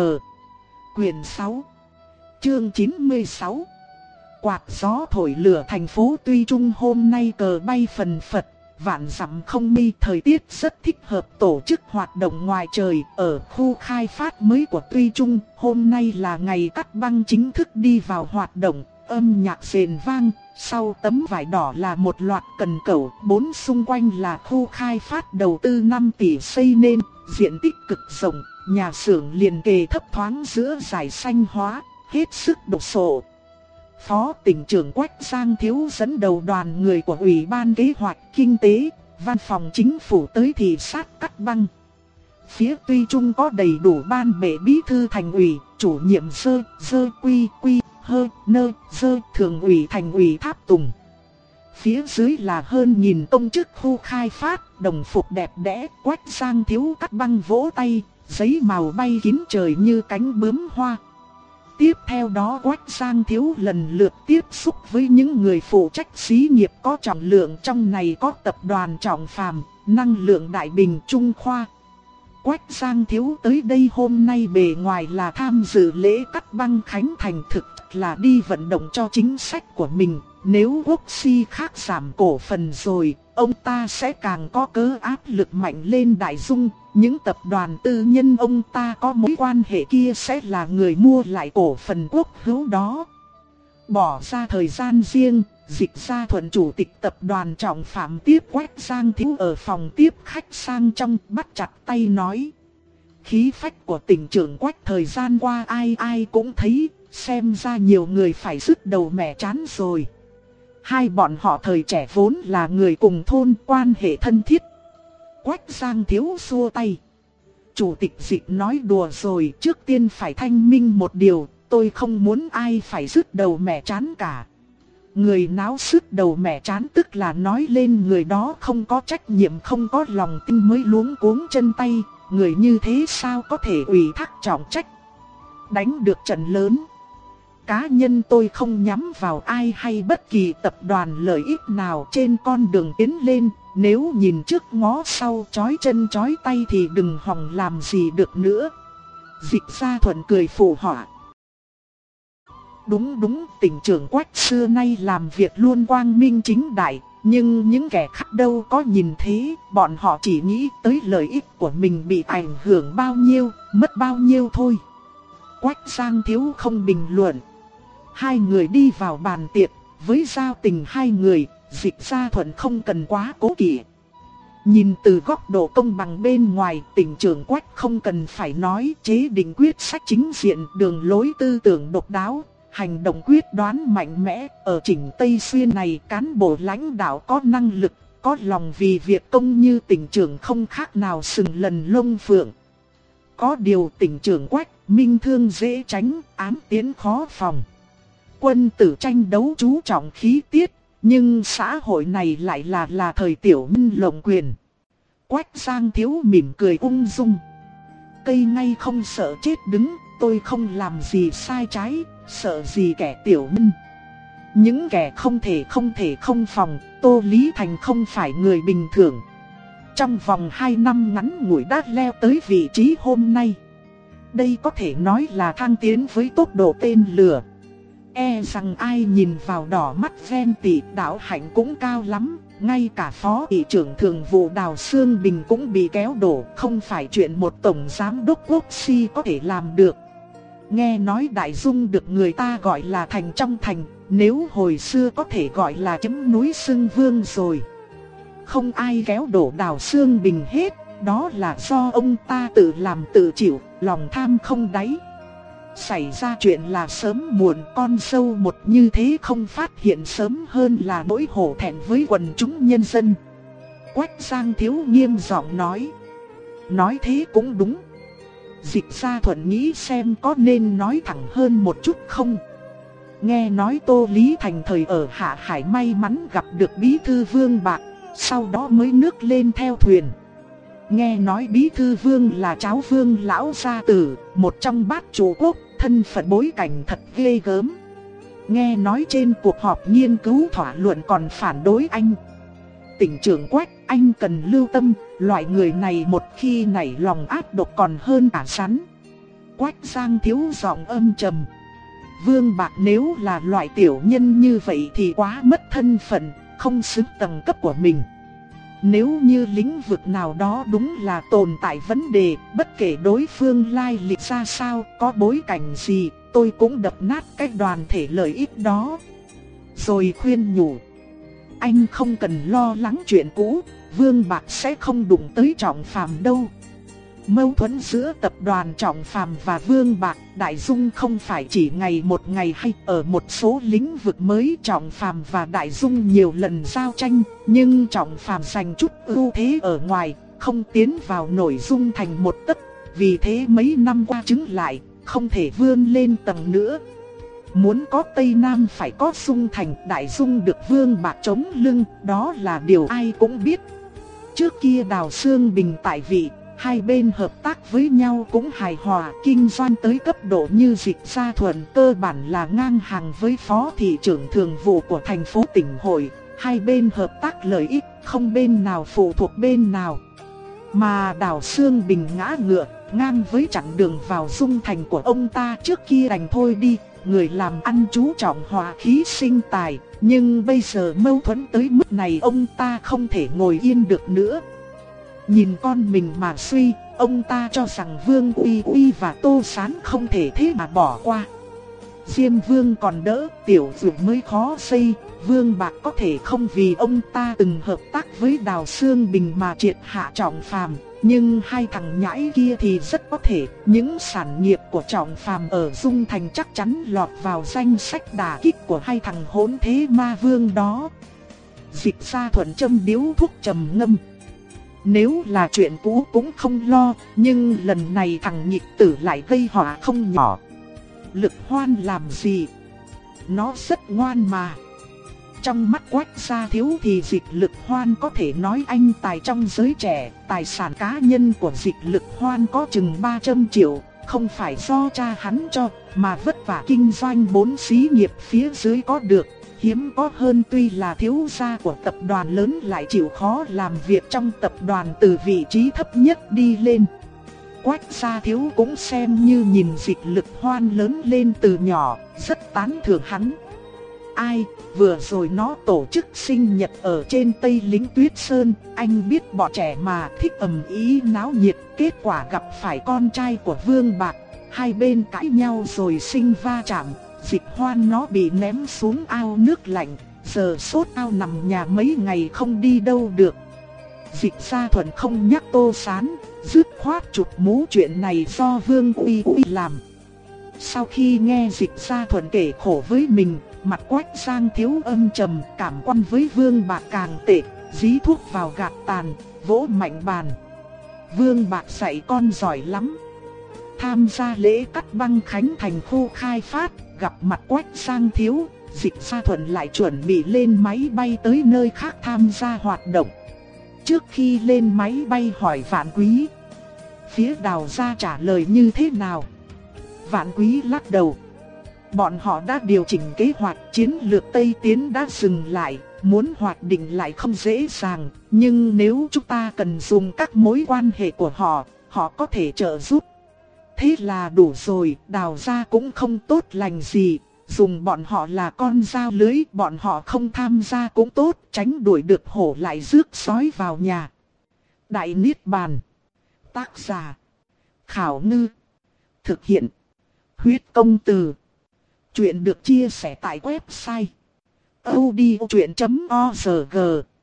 Quyền sáu, chương chín mươi sáu. Quạt gió thổi lửa thành phố Tuy Trung hôm nay cờ bay phần phật, vạn dặm không mây, thời tiết rất thích hợp tổ chức hoạt động ngoài trời ở khu khai phát mới của Tuy Trung. Hôm nay là ngày cắt băng chính thức đi vào hoạt động, âm nhạc rền vang, sau tấm vải đỏ là một loạt cần cẩu, bốn xung quanh là khu khai phát đầu tư năm tỷ xây nên, diện tích cực rộng, nhà xưởng liền kề thấp thoáng giữa dải xanh hóa, hết sức đồ sộ. Phó tỉnh trưởng Quách Giang Thiếu dẫn đầu đoàn người của Ủy ban Kế hoạch Kinh tế, Văn phòng Chính phủ tới thị sát cắt băng. Phía Tuy Trung có đầy đủ ban bệ bí thư thành ủy, chủ nhiệm sơ, sơ quy quy, hơ, nơ, sơ, thường ủy thành ủy Tháp Tùng. Phía dưới là hơn nghìn công chức khu khai phát, đồng phục đẹp đẽ. Quách Giang Thiếu cắt băng vỗ tay, giấy màu bay kín trời như cánh bướm hoa. Tiếp theo đó Quách Giang Thiếu lần lượt tiếp xúc với những người phụ trách xí nghiệp có trọng lượng, trong này có tập đoàn Trọng Phàm, Năng lượng Đại Bình, Trung Khoa. Quách Giang Thiếu tới đây hôm nay bề ngoài là tham dự lễ cắt băng khánh thành, thực là đi vận động cho chính sách của mình. Nếu quốc si khác giảm cổ phần rồi, ông ta sẽ càng có cớ áp lực mạnh lên đại dung. Những tập đoàn tư nhân ông ta có mối quan hệ kia sẽ là người mua lại cổ phần quốc hữu đó. Bỏ ra thời gian riêng, Dịch Gia Thuận chủ tịch tập đoàn Trọng Phàm tiếp Quách Giang Thiếu ở phòng tiếp khách sang trong, bắt chặt tay nói: khí phách của tỉnh trưởng Quách thời gian qua ai ai cũng thấy, xem ra nhiều người phải sứt đầu mẻ chán rồi. Hai bọn họ thời trẻ vốn là người cùng thôn, quan hệ thân thiết. Quách Giang Thiếu xua tay: chủ tịch Dịch nói đùa rồi, trước tiên phải thanh minh một điều, tôi không muốn ai phải rứt đầu mẻ chán cả. Người náo rứt đầu mẻ chán tức là nói lên người đó không có trách nhiệm, không có lòng tin mới luống cuống chân tay. Người như thế sao có thể ủy thác trọng trách. Đánh được trận lớn. Cá nhân tôi không nhắm vào ai hay bất kỳ tập đoàn lợi ích nào trên con đường tiến lên. Nếu nhìn trước ngó sau chói chân chói tay thì đừng hòng làm gì được nữa. Dịch Gia Thuận cười phụ họa. Đúng đúng, tỉnh trưởng Quách xưa nay làm việc luôn quang minh chính đại. Nhưng những kẻ khác đâu có nhìn thế, bọn họ chỉ nghĩ tới lợi ích của mình bị ảnh hưởng bao nhiêu, mất bao nhiêu thôi. Quách Giang Thiếu không bình luận. Hai người đi vào bàn tiệc, với giao tình hai người, Dịch Gia Thuận không cần quá cố kỵ. Nhìn từ góc độ công bằng bên ngoài, tỉnh trưởng Quách không cần phải nói chế định quyết sách chính diện, đường lối tư tưởng độc đáo, hành động quyết đoán mạnh mẽ. Ở tỉnh Tây Xuyên này, cán bộ lãnh đạo có năng lực, có lòng vì việc công như tỉnh trưởng không khác nào sừng lần lông phượng. Có điều tỉnh trưởng Quách, minh thương dễ tránh, ám tiến khó phòng. Quân tử tranh đấu chú trọng khí tiết, nhưng xã hội này lại là là thời tiểu nhân lộng quyền. Quách Giang Thiếu mỉm cười ung dung. Cây ngay không sợ chết đứng, tôi không làm gì sai trái, sợ gì kẻ tiểu nhân. Những kẻ không thể không thể không phòng, Tô Lý Thành không phải người bình thường. Trong vòng hai năm ngắn ngủi đã leo tới vị trí hôm nay. Đây có thể nói là thăng tiến với tốc độ tên lửa. E rằng ai nhìn vào đỏ mắt ghen tị, đạo hạnh cũng cao lắm. Ngay cả phó thị trưởng thường vụ Đào Sương Bình cũng bị kéo đổ, không phải chuyện một tổng giám đốc quốc si có thể làm được. Nghe nói Đại Dung được người ta gọi là thành trong thành, nếu hồi xưa có thể gọi là chấm núi xưng vương rồi. Không ai kéo đổ Đào Sương Bình hết, đó là do ông ta tự làm tự chịu, lòng tham không đáy. Xảy ra chuyện là sớm muộn, con sâu một như thế không phát hiện sớm hơn là nỗi hổ thẹn với quần chúng nhân dân. Quách Giang Thiếu nghiêm giọng nói. Nói thế cũng đúng. Dịch Gia Thuận nghĩ xem có nên nói thẳng hơn một chút không. Nghe nói Tô Lý Thành thời ở Hạ Hải may mắn gặp được Bí Thư Vương Bạc, sau đó mới nước lên theo thuyền. Nghe nói Bí Thư Vương là cháu Vương Lão Gia Tử, một trong bát chủ quốc, thân phận bối cảnh thật ghê gớm. Nghe nói trên cuộc họp nghiên cứu thảo luận còn phản đối anh. Tỉnh trưởng Quách, anh cần lưu tâm, loại người này một khi nảy lòng ác độc còn hơn cả rắn. Quách Giang Thiếu giọng âm trầm. Vương Bạc nếu là loại tiểu nhân như vậy thì quá mất thân phận, không xứng tầng cấp của mình. Nếu như lĩnh vực nào đó đúng là tồn tại vấn đề, bất kể đối phương lai lịch ra sao, có bối cảnh gì, tôi cũng đập nát cái đoàn thể lợi ích đó. Rồi khuyên nhủ. Anh không cần lo lắng chuyện cũ, Vương Bạc sẽ không đụng tới Trọng Phàm đâu. Mâu thuẫn giữa tập đoàn Trọng Phàm và Vương Bạc, Đại Dung không phải chỉ ngày một ngày hay. Ở một số lĩnh vực mới Trọng Phàm và Đại Dung nhiều lần giao tranh, nhưng Trọng Phàm giành chút ưu thế ở ngoài, không tiến vào nội dung thành một tấc. Vì thế mấy năm qua chứng lại, không thể vươn lên tầng nữa. Muốn có Tây Nam phải có Dung Thành, Đại Dung được Vương Bạc chống lưng, đó là điều ai cũng biết. Trước kia Đào Sương Bình tại vị, hai bên hợp tác với nhau cũng hài hòa, kinh doanh tới cấp độ như Dịch Gia Thuận cơ bản là ngang hàng với phó thị trưởng thường vụ của thành phố tỉnh hội. Hai bên hợp tác lợi ích, không bên nào phụ thuộc bên nào. Mà Đào Sương Bình ngã ngựa, ngang với chặng đường vào Dung Thành của ông ta trước kia đành thôi đi. Người làm ăn chú trọng hòa khí sinh tài, nhưng bây giờ mâu thuẫn tới mức này ông ta không thể ngồi yên được nữa. Nhìn con mình mà suy, ông ta cho rằng Vương Uy Uy và Tô Sán không thể thế mà bỏ qua. Diêm Vương còn đỡ, Tiểu Dược mới khó xây. Vương Bạc có thể không vì ông ta từng hợp tác với Đào Sương Bình mà triệt hạ Trọng Phàm, nhưng hai thằng nhãi kia thì rất có thể. Những sản nghiệp của Trọng Phàm ở Dung Thành chắc chắn lọt vào danh sách đả kích của hai thằng hỗn thế ma vương đó. Dịch Gia Thuận châm điếu thuốc trầm ngâm. Nếu là chuyện cũ cũng không lo, nhưng lần này thằng nhị tử lại gây họa không nhỏ. Lực Hoan làm gì? Nó rất ngoan mà. Trong mắt Quách gia thiếu thì Dịch Lực Hoan có thể nói anh tài trong giới trẻ. Tài sản cá nhân của Dịch Lực Hoan có chừng ba trăm triệu. Không phải do cha hắn cho, mà vất vả kinh doanh bốn xí nghiệp phía dưới có được. Hiếm có hơn, tuy là thiếu gia của tập đoàn lớn lại chịu khó làm việc trong tập đoàn từ vị trí thấp nhất đi lên. Quách gia thiếu cũng xem như nhìn Dịch Lực Hoan lớn lên từ nhỏ, rất tán thưởng hắn. Ai, vừa rồi nó tổ chức sinh nhật ở trên Tây Lĩnh Tuyết Sơn, anh biết bọn trẻ mà thích ầm ĩ náo nhiệt, kết quả gặp phải con trai của Vương Bạc, hai bên cãi nhau rồi sinh va chạm, Dịch Hoan nó bị ném xuống ao nước lạnh, giờ sốt ao nằm nhà mấy ngày không đi đâu được. Dịch Gia Thuần không nhắc Tô Sán, dứt khoát chụp mũ chuyện này do Vương Uy Uy làm. Sau khi nghe Dịch Gia Thuần kể khổ với mình, mặt Quách Giang thiếu âm trầm, cảm quan với Vương Bạc càng tệ, dí thuốc vào gạt tàn, vỗ mạnh bàn. Vương Bạc dạy con giỏi lắm. Tham gia lễ cắt băng khánh thành khu khai phát, gặp mặt Quách Giang thiếu, Dịch Gia Thuần lại chuẩn bị lên máy bay tới nơi khác tham gia hoạt động. Trước khi lên máy bay hỏi Vạn Quý, phía Đào gia trả lời như thế nào? Vạn Quý lắc đầu. Bọn họ đã điều chỉnh kế hoạch, chiến lược Tây Tiến đã dừng lại, muốn hoạch định lại không dễ dàng, nhưng nếu chúng ta cần dùng các mối quan hệ của họ, họ có thể trợ giúp. Thế là đủ rồi, Đào gia cũng không tốt lành gì, dùng bọn họ là con dao lưới, bọn họ không tham gia cũng tốt, tránh đuổi được hổ lại rước sói vào nhà. Đại Niết Bàn. Tác giả Khảo Ngư. Thực hiện Huyết Công Từ. Chuyện được chia sẻ tại website audiochuyện chấm org.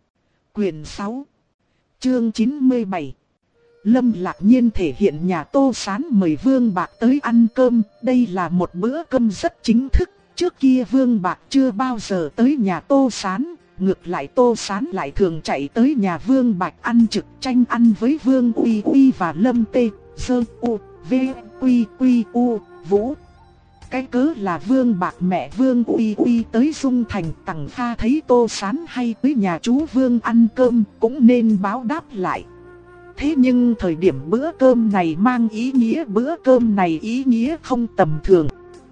Quyền sáu, chương chín mươi bảy. Lâm Lạc Nhiên thể hiện nhà Tô Sán mời Vương Bạc tới ăn cơm. Đây là một bữa cơm rất chính thức. Trước kia Vương Bạc chưa bao giờ tới nhà Tô Sán. Ngược lại Tô Sán lại thường chạy tới nhà Vương Bạc ăn trực tranh ăn với Vương Uy Uy và Lâm Tê, Sơ U, V, Quy Quy U, Vũ. Cái cớ là Vương Bạc mẹ Vương Uy Uy tới Dung Thành, Tằng Kha thấy Tô Sán hay tới nhà chú Vương ăn cơm cũng nên báo đáp lại. Thế nhưng thời điểm bữa cơm này mang ý nghĩa bữa cơm này ý nghĩa không tầm thường.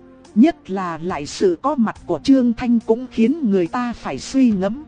Nhất là lại sự có mặt của Trương Thanh cũng khiến người ta phải suy ngẫm.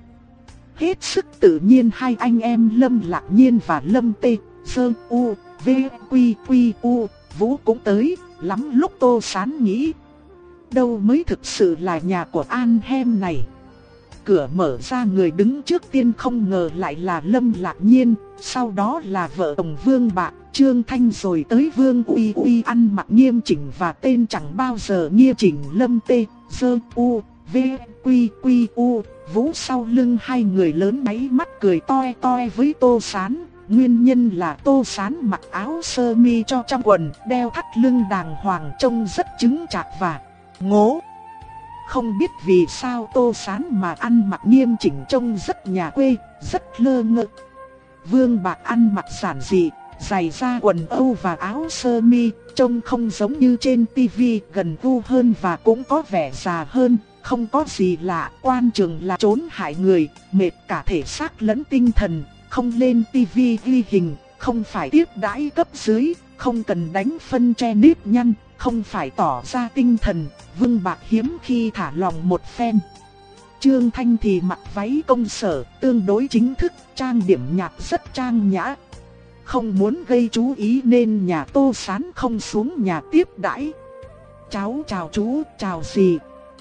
Hết sức tự nhiên hai anh em Lâm Lạc Nhiên và Lâm Tê, Sơ U, V, Quy Quy U, Vũ cũng tới. Lắm lúc Tô Sán nghĩ, đâu mới thực sự là nhà của An Hem này. Cửa mở ra, người đứng trước tiên không ngờ lại là Lâm Lạc Nhiên, sau đó là vợ chồng Vương Bạc, Trương Thanh, rồi tới Vương Uy Uy ăn mặc nghiêm chỉnh và tên chẳng bao giờ nghiêm chỉnh Lâm Tê, Sơ U, V, Quy Quy U, Vũ. Sau lưng hai người lớn máy mắt cười toe toe với Tô Sán. Nguyên nhân là Tô Sán mặc áo sơ mi cho trong quần, đeo thắt lưng đàng hoàng trông rất chứng chạc và ngố. Không biết vì sao Tô Sán mà ăn mặc nghiêm chỉnh trông rất nhà quê, rất lơ ngơ. Vương Bạc ăn mặc giản dị, giày da quần âu và áo sơ mi, trông không giống như trên tivi, gần gu hơn và cũng có vẻ già hơn. Không có gì lạ, quan trường là trốn hại người, mệt cả thể xác lẫn tinh thần. Không lên tivi ghi hình, không phải tiếp đãi cấp dưới, không cần đánh phân che nếp nhăn, không phải tỏ ra tinh thần. Vương Bạc hiếm khi thả lòng một phen. Trương Thanh thì mặc váy công sở, tương đối chính thức, trang điểm nhạt rất trang nhã. Không muốn gây chú ý nên nhà Tô Sán không xuống nhà tiếp đãi. Cháu chào chú, chào gì?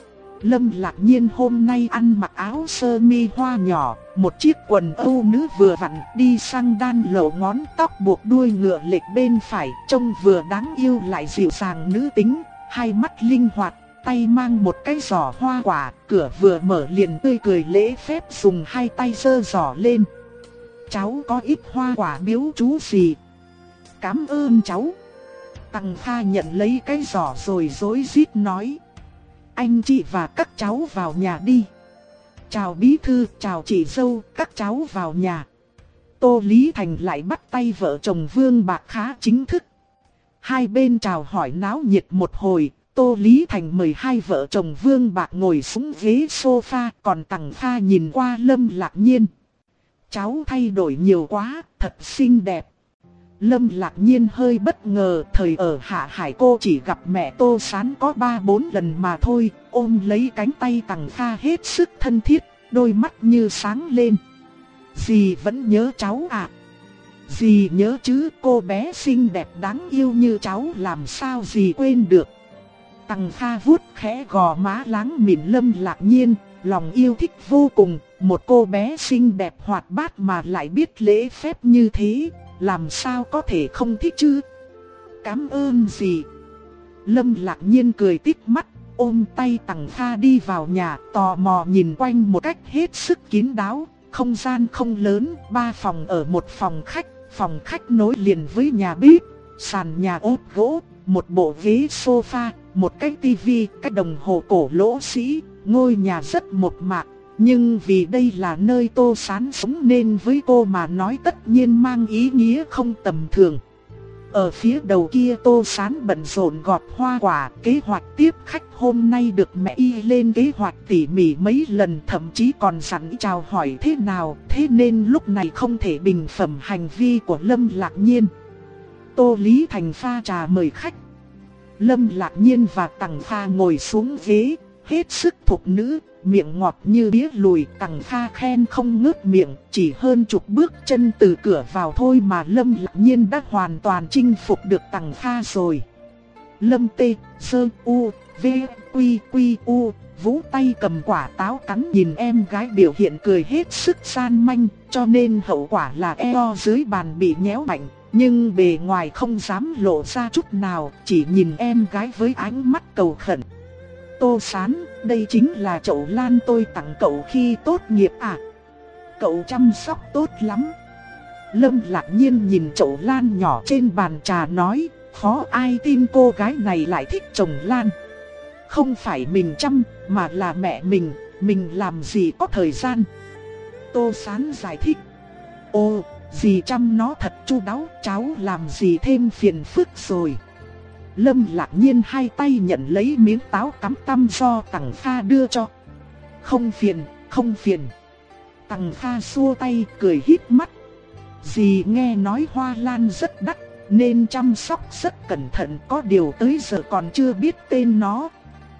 Lâm Lạc Nhiên hôm nay ăn mặc áo sơ mi hoa nhỏ, một chiếc quần âu nữ vừa vặn, đi sang đan lộ ngón tóc buộc đuôi ngựa lệch bên phải, trông vừa đáng yêu lại dịu dàng nữ tính, hai mắt linh hoạt, tay mang một cái giỏ hoa quả, cửa vừa mở liền tươi cười lễ phép dùng hai tay giơ giỏ lên. Cháu có ít hoa quả biếu chú gì? Cảm ơn cháu. Tằng Kha nhận lấy cái giỏ rồi rối rít nói. Anh chị và các cháu vào nhà đi. Chào bí thư, chào chị dâu, các cháu vào nhà. Tô Lý Thành lại bắt tay vợ chồng Vương Bạc khá chính thức. Hai bên chào hỏi náo nhiệt một hồi, Tô Lý Thành mời hai vợ chồng Vương Bạc ngồi xuống ghế sofa, còn Tằng Kha nhìn qua Lâm Lạc Nhiên. Cháu thay đổi nhiều quá, thật xinh đẹp. Lâm Lạc Nhiên hơi bất ngờ, thời ở Hạ Hải cô chỉ gặp mẹ Tô Sán có ba bốn lần mà thôi, ôm lấy cánh tay Tằng Kha hết sức thân thiết, đôi mắt như sáng lên. Dì vẫn nhớ cháu à? Dì nhớ chứ, cô bé xinh đẹp đáng yêu như cháu làm sao dì quên được. Tằng Kha vuốt khẽ gò má láng mịn Lâm Lạc Nhiên, lòng yêu thích vô cùng, một cô bé xinh đẹp hoạt bát mà lại biết lễ phép như thế, làm sao có thể không thích chứ. Cảm ơn dì. Lâm Lạc Nhiên cười tít mắt, ôm tay Tằng Kha đi vào nhà, tò mò nhìn quanh một cách hết sức kín đáo. Không gian không lớn, ba phòng ở một phòng khách, phòng khách nối liền với nhà bếp, sàn nhà ốp gỗ, một bộ ghế sofa, một cái tivi, cái đồng hồ cổ lỗ sĩ. Ngôi nhà rất mộc mạc, nhưng vì đây là nơi Tô Sán sống nên với cô mà nói tất nhiên mang ý nghĩa không tầm thường. Ở phía đầu kia Tô Sán bận rộn gọt hoa quả, kế hoạch tiếp khách hôm nay được mẹ y lên kế hoạch tỉ mỉ mấy lần, thậm chí còn dặn chào hỏi thế nào, thế nên lúc này không thể bình phẩm hành vi của Lâm Lạc Nhiên. Tô Lý Thành pha trà mời khách. Lâm Lạc Nhiên và Tằng Kha ngồi xuống ghế, hết sức thục nữ, miệng ngọt như đĩa lùi. Tằng Kha khen không ngớt miệng, chỉ hơn chục bước chân từ cửa vào thôi mà Lâm Lạc Nhiên đã hoàn toàn chinh phục được Tằng Kha rồi. Lâm tê, sơ, u, v, quy, quy, u, Vũ tay cầm quả táo cắn nhìn em gái biểu hiện cười hết sức gian manh, cho nên hậu quả là eo dưới bàn bị nhéo mạnh. Nhưng bề ngoài không dám lộ ra chút nào, chỉ nhìn em gái với ánh mắt cầu khẩn. Tô Sán, đây chính là chậu lan tôi tặng cậu khi tốt nghiệp à? Cậu chăm sóc tốt lắm. Lâm Lạc Nhiên nhìn chậu lan nhỏ trên bàn trà nói, khó ai tin cô gái này lại thích trồng lan. Không phải mình chăm, mà là mẹ mình, mình làm gì có thời gian. Tô Sán giải thích. Ồ, dì chăm nó thật chu đáo, cháu làm gì thêm phiền phức rồi. Lâm Lạc Nhiên hai tay nhận lấy miếng táo cắm tăm do Tằng Kha đưa cho. Không phiền, không phiền. Tằng Kha xua tay cười híp mắt. Dì nghe nói hoa lan rất đắt, nên chăm sóc rất cẩn thận, có điều tới giờ còn chưa biết tên nó.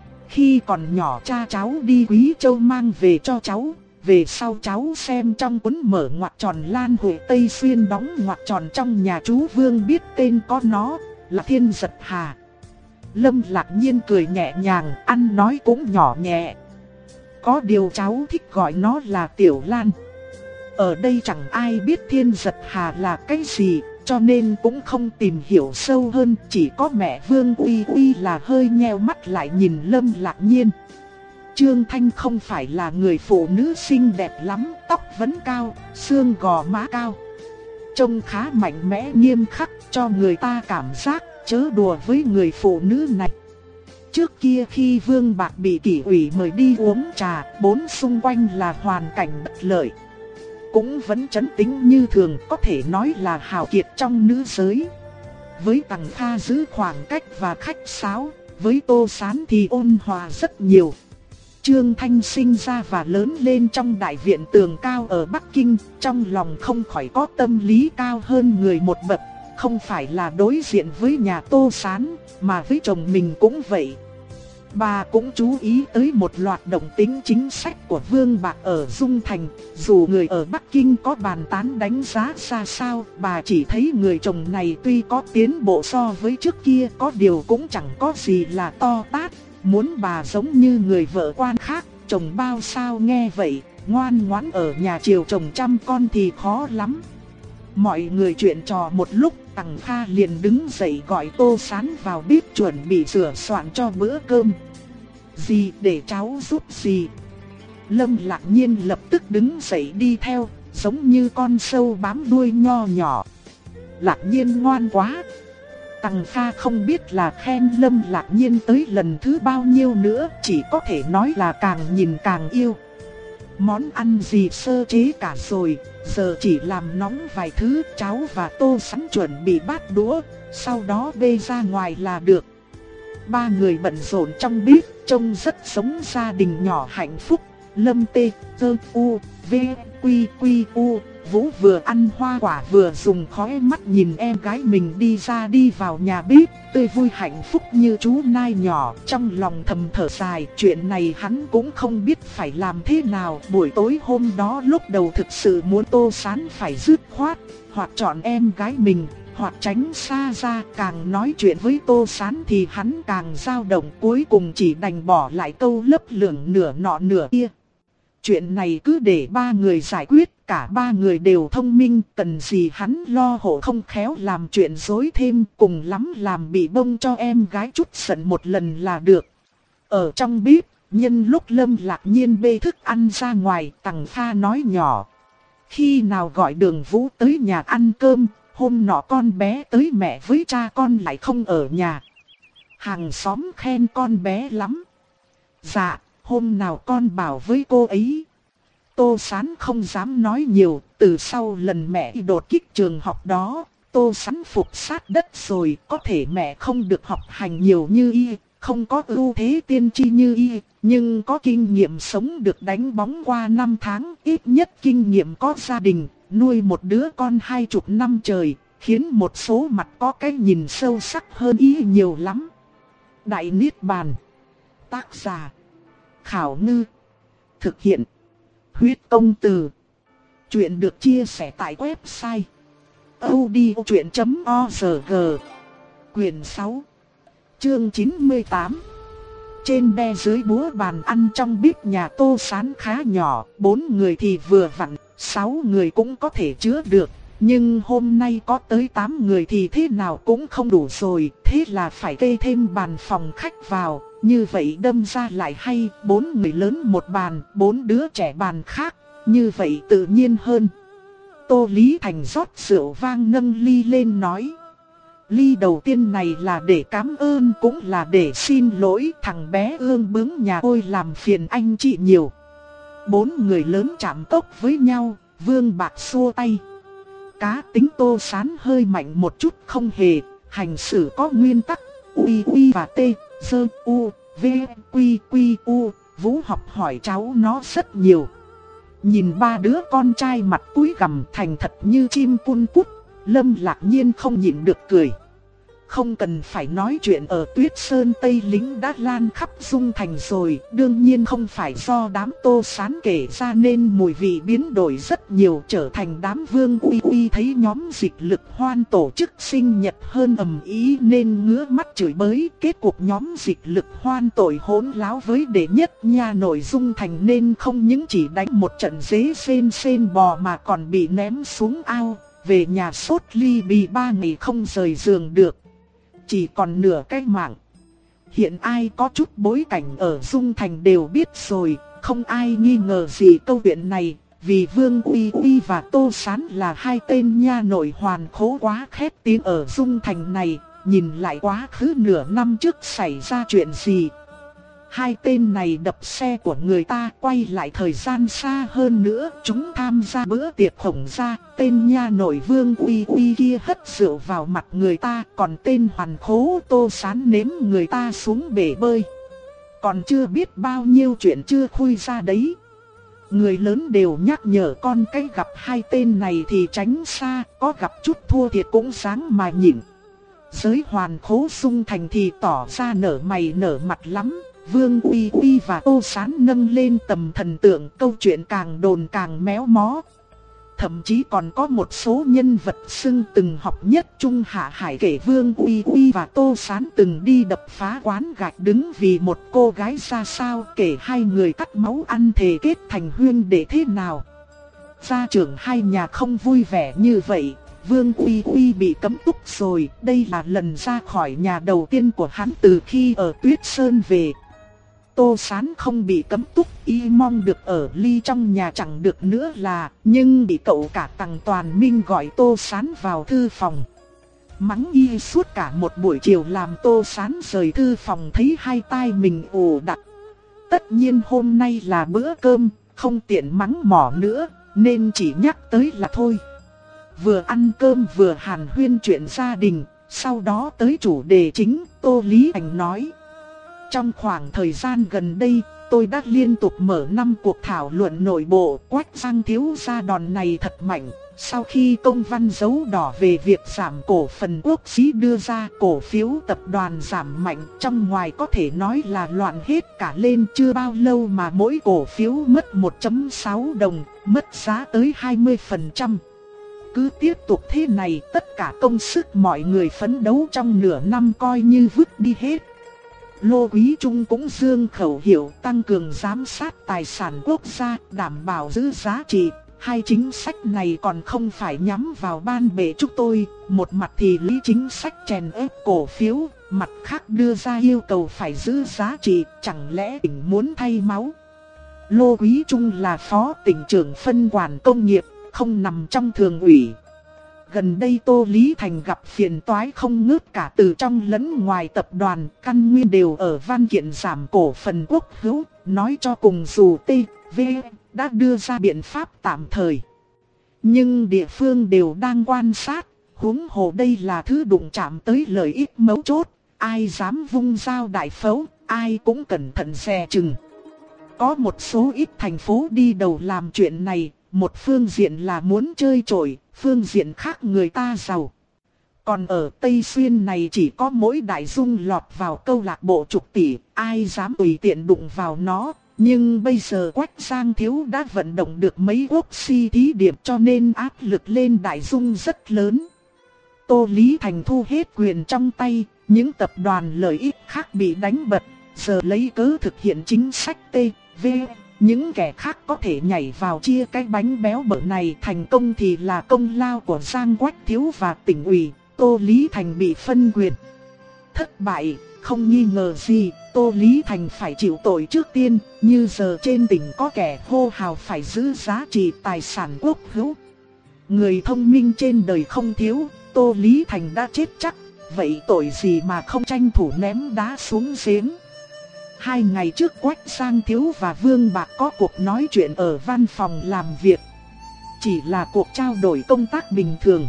Khi còn nhỏ cha cháu đi Quý Châu mang về cho cháu, về sau cháu xem trong cuốn mở ngoặc tròn lan Huệ Tây Xuyên đóng ngoặc tròn trong nhà chú Vương biết tên có nó, là Thiên Giật Hà. Lâm Lạc Nhiên cười nhẹ nhàng, ăn nói cũng nhỏ nhẹ. Có điều cháu thích gọi nó là Tiểu Lan. Ở đây chẳng ai biết Thiên Giật Hà là cái gì, cho nên cũng không tìm hiểu sâu hơn. Chỉ có mẹ Vương Uy Uy là hơi nheo mắt lại nhìn Lâm Lạc Nhiên. Trương Thanh không phải là người phụ nữ xinh đẹp lắm, tóc vẫn cao, xương gò má cao, trông khá mạnh mẽ nghiêm khắc, cho người ta cảm giác chớ đùa với người phụ nữ này. Trước kia khi Vương Bạc bị kỷ ủy mời đi uống trà, bốn xung quanh là hoàn cảnh bất lợi, cũng vẫn trấn tĩnh như thường, có thể nói là hào kiệt trong nữ giới. Với Tằng Kha giữ khoảng cách và khách sáo, với Tô Sán thì ôn hòa rất nhiều. Trương Thanh sinh ra và lớn lên trong đại viện tường cao ở Bắc Kinh, trong lòng không khỏi có tâm lý cao hơn người một bậc, không phải là đối diện với nhà Tô Sán, mà với chồng mình cũng vậy. Bà cũng chú ý tới một loạt động tĩnh chính sách của Vương Bạc ở Dung Thành, dù người ở Bắc Kinh có bàn tán đánh giá ra sao, bà chỉ thấy người chồng này tuy có tiến bộ so với trước kia, có điều cũng chẳng có gì là to tát. Muốn bà giống như người vợ quan khác, chồng bao sao nghe vậy, ngoan ngoãn ở nhà chiều chồng chăm con thì khó lắm. Mọi người chuyện trò một lúc, Tằng Kha liền đứng dậy gọi Tô Sán vào bếp chuẩn bị sửa soạn cho bữa cơm. Dì, để cháu giúp dì. Lâm Lạc Nhiên lập tức đứng dậy đi theo, giống như con sâu bám đuôi nho nhỏ. Lạc Nhiên ngoan quá. Tằng Kha không biết là khen Lâm Lạc Nhiên tới lần thứ bao nhiêu nữa, chỉ có thể nói là càng nhìn càng yêu. Món ăn gì sơ chế cả rồi, giờ chỉ làm nóng vài thứ, cháu và Tô Sán chuẩn bị bát đũa, sau đó bê ra ngoài là được. ba người bận rộn trong bếp, trông rất giống gia đình nhỏ hạnh phúc. Lâm Tê, Tơ U, V, Quy Quy U, Vũ vừa ăn hoa quả vừa dùng khóe mắt nhìn em gái mình đi ra đi vào nhà bếp, tươi vui hạnh phúc như chú nai nhỏ, trong lòng thầm thở dài. Chuyện này hắn cũng không biết phải làm thế nào. Buổi tối hôm đó lúc đầu thực sự muốn Tô Sán phải dứt khoát, hoặc chọn em gái mình, hoặc tránh xa ra. Càng nói chuyện với Tô Sán thì hắn càng dao động, cuối cùng chỉ đành bỏ lại câu lấp lửng nửa nọ nửa kia. Chuyện này cứ để ba người giải quyết, cả ba người đều thông minh, cần gì hắn lo hộ không khéo làm chuyện dối thêm, cùng lắm làm bị bông cho em gái chút giận một lần là được. Ở trong bếp, nhân lúc Lâm Lạc Nhiên bê thức ăn ra ngoài, Tằng Kha nói nhỏ: khi nào gọi Đường Vũ tới nhà ăn cơm, hôm nọ con bé tới mẹ với cha con lại không ở nhà. Hàng xóm khen con bé lắm. Dạ, hôm nào con bảo với cô ấy. Tô Sán không dám nói nhiều, từ sau lần mẹ đột kích trường học đó, Tô Sán phục sát đất rồi, có thể mẹ không được học hành nhiều như y, không có ưu thế tiên tri như y, nhưng có kinh nghiệm sống được đánh bóng qua năm tháng, ít nhất kinh nghiệm có gia đình, nuôi một đứa con hai chục năm trời, khiến một số mặt có cái nhìn sâu sắc hơn y nhiều lắm. Đại Niết Bàn. Tác giả: Khảo Ngư. Thực hiện: Huyết Công Từ. Chuyện được chia sẻ tại website audiochuyện chấm org. Quyền sáu, chương chín mươi tám. Trên đe dưới búa bàn ăn trong bếp nhà Tô Sán khá nhỏ, bốn người thì vừa vặn, sáu người cũng có thể chứa được. Nhưng hôm nay có tới tám người thì thế nào cũng không đủ rồi, thế là phải kê thêm bàn phòng khách vào. Như vậy đâm ra lại hay, bốn người lớn một bàn, bốn đứa trẻ bàn khác, như vậy tự nhiên hơn. Tô Lý Thành rót rượu vang nâng ly lên nói: ly đầu tiên này là để cảm ơn cũng là để xin lỗi, thằng bé ương bướng nhà tôi làm phiền anh chị nhiều. Bốn người lớn chạm tốc với nhau, Vương Bạc xua tay. Cá tính Tô Sán hơi mạnh một chút, không hề, hành xử có nguyên tắc, uy uy và tê, sơ u, v, quy quy u, Vũ học hỏi cháu nó rất nhiều. Nhìn ba đứa con trai mặt cúi gằm thành thật như chim cun cút, Lâm Lạc Nhiên không nhịn được cười. Không cần phải nói chuyện ở Tuyết Sơn Tây Lính đã lan khắp Dung Thành rồi, đương nhiên không phải do đám Tô Sán kể ra nên mùi vị biến đổi rất nhiều, trở thành đám Vương Uy Uy thấy nhóm Dịch Lực Hoan tổ chức sinh nhật hơn ầm ý nên ngứa mắt chửi bới. Kết cục nhóm Dịch Lực Hoan tội hỗn láo với đệ nhất nha nội Dung Thành nên không những chỉ đánh một trận dế sên sên bò mà còn bị ném xuống ao, về nhà sốt ly bì ba ngày không rời giường được. Chỉ còn nửa cái mạng. Hiện ai có chút bối cảnh ở Dung Thành đều biết rồi, không ai nghi ngờ gì câu chuyện này, vì Vương Uy Uy và Tô Sán là hai tên nha nội hoàn khố quá khét tiếng ở Dung Thành này. Nhìn lại quá khứ nửa năm trước xảy ra chuyện gì. Hai tên này đập xe của người ta, quay lại thời gian xa hơn nữa, chúng tham gia bữa tiệc khổng gia, tên nha nội Vương Uy Uy kia hất rượu vào mặt người ta, còn tên hoàn khố Tô Sán nếm người ta xuống bể bơi. Còn chưa biết bao nhiêu chuyện chưa khui ra đấy. Người lớn đều nhắc nhở con cái gặp hai tên này thì tránh xa, có gặp chút thua thiệt cũng sáng mà nhịn. Giới hoàn khố Dung Thành thì tỏ ra nở mày nở mặt lắm. Vương Uy Uy và Tô Sán nâng lên tầm thần tượng, câu chuyện càng đồn càng méo mó. Thậm chí còn có một số nhân vật xưng từng học nhất Trung Hạ Hải kể Vương Uy Uy và Tô Sán từng đi đập phá quán gạch đứng vì một cô gái ra sao, kể hai người cắt máu ăn thề kết thành huyên đệ thế nào. Gia trưởng hai nhà không vui vẻ như vậy, Vương Uy Uy bị cấm túc rồi, đây là lần ra khỏi nhà đầu tiên của hắn từ khi ở Tuyết Sơn về. Tô Sán không bị cấm túc, y mong được ở ly trong nhà chẳng được nữa là, nhưng bị cậu cả Tằng Toàn Minh gọi Tô Sán vào thư phòng. Mắng y suốt cả một buổi chiều làm Tô Sán rời thư phòng thấy hai tai mình ồ đặc. Tất nhiên hôm nay là bữa cơm, không tiện mắng mỏ nữa, nên chỉ nhắc tới là thôi. Vừa ăn cơm vừa hàn huyên chuyện gia đình, sau đó tới chủ đề chính, Tô Lý Thành nói. Trong khoảng thời gian gần đây, tôi đã liên tục mở năm cuộc thảo luận nội bộ. Quách Giang thiếu gia đòn này thật mạnh. Sau khi công văn dấu đỏ về việc giảm cổ phần Quốc Xí đưa ra, cổ phiếu tập đoàn giảm mạnh, trong ngoài có thể nói là loạn hết cả lên. Chưa bao lâu mà mỗi cổ phiếu mất một phẩy sáu đồng, mất giá tới hai mươi phần trăm. Cứ tiếp tục thế này, tất cả công sức mọi người phấn đấu trong nửa năm coi như vứt đi hết. Lô Quý Trung cũng dương khẩu hiệu tăng cường giám sát tài sản quốc gia, đảm bảo giữ giá trị. Hai chính sách này còn không phải nhắm vào ban bệ chúng tôi, một mặt thì lý chính sách chèn ép cổ phiếu, mặt khác đưa ra yêu cầu phải giữ giá trị, chẳng lẽ tỉnh muốn thay máu. Lô Quý Trung là phó tỉnh trưởng phân quản công nghiệp, không nằm trong thường ủy. Gần đây Tô Lý Thành gặp phiền toái không ngớt cả từ trong lẫn ngoài tập đoàn, căn nguyên đều ở văn kiện giảm cổ phần Quốc hữu, nói cho cùng dù T, V đã đưa ra biện pháp tạm thời. Nhưng địa phương đều đang quan sát, huống hồ đây là thứ đụng chạm tới lợi ích mấu chốt, ai dám vung dao đại phẫu, ai cũng cẩn thận dè chừng. Có một số ít thành phố đi đầu làm chuyện này, một phương diện là muốn chơi trội, phương diện khác người ta giàu. Còn ở Tây Xuyên này chỉ có mỗi Đại Dung lọt vào câu lạc bộ chục tỷ, ai dám tùy tiện đụng vào nó. Nhưng bây giờ Quách Giang thiếu đã vận động được mấy quốc si thí điểm cho nên áp lực lên Đại Dung rất lớn. Tô Lý Thành thu hết quyền trong tay, những tập đoàn lợi ích khác bị đánh bật, giờ lấy cớ thực hiện chính sách T, V. Những kẻ khác có thể nhảy vào chia cái bánh béo bở này, thành công thì là công lao của Giang Quách thiếu và tỉnh ủy. Tô Lý Thành bị phân quyền. Thất bại, không nghi ngờ gì, Tô Lý Thành phải chịu tội trước tiên. Như giờ trên tỉnh có kẻ hô hào phải giữ giá trị tài sản quốc hữu. Người thông minh trên đời không thiếu, Tô Lý Thành đã chết chắc. Vậy tội gì mà không tranh thủ ném đá xuống giếng. Hai ngày trước Quách Giang thiếu và Vương Bạc có cuộc nói chuyện ở văn phòng làm việc. Chỉ là cuộc trao đổi công tác bình thường.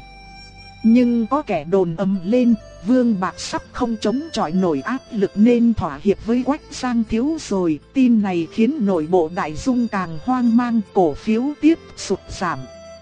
Nhưng có kẻ đồn ầm lên, Vương Bạc sắp không chống chọi nổi áp lực nên thỏa hiệp với Quách Giang thiếu rồi. Tin này khiến nội bộ Đại Dung càng hoang mang, cổ phiếu tiếp sụt giảm.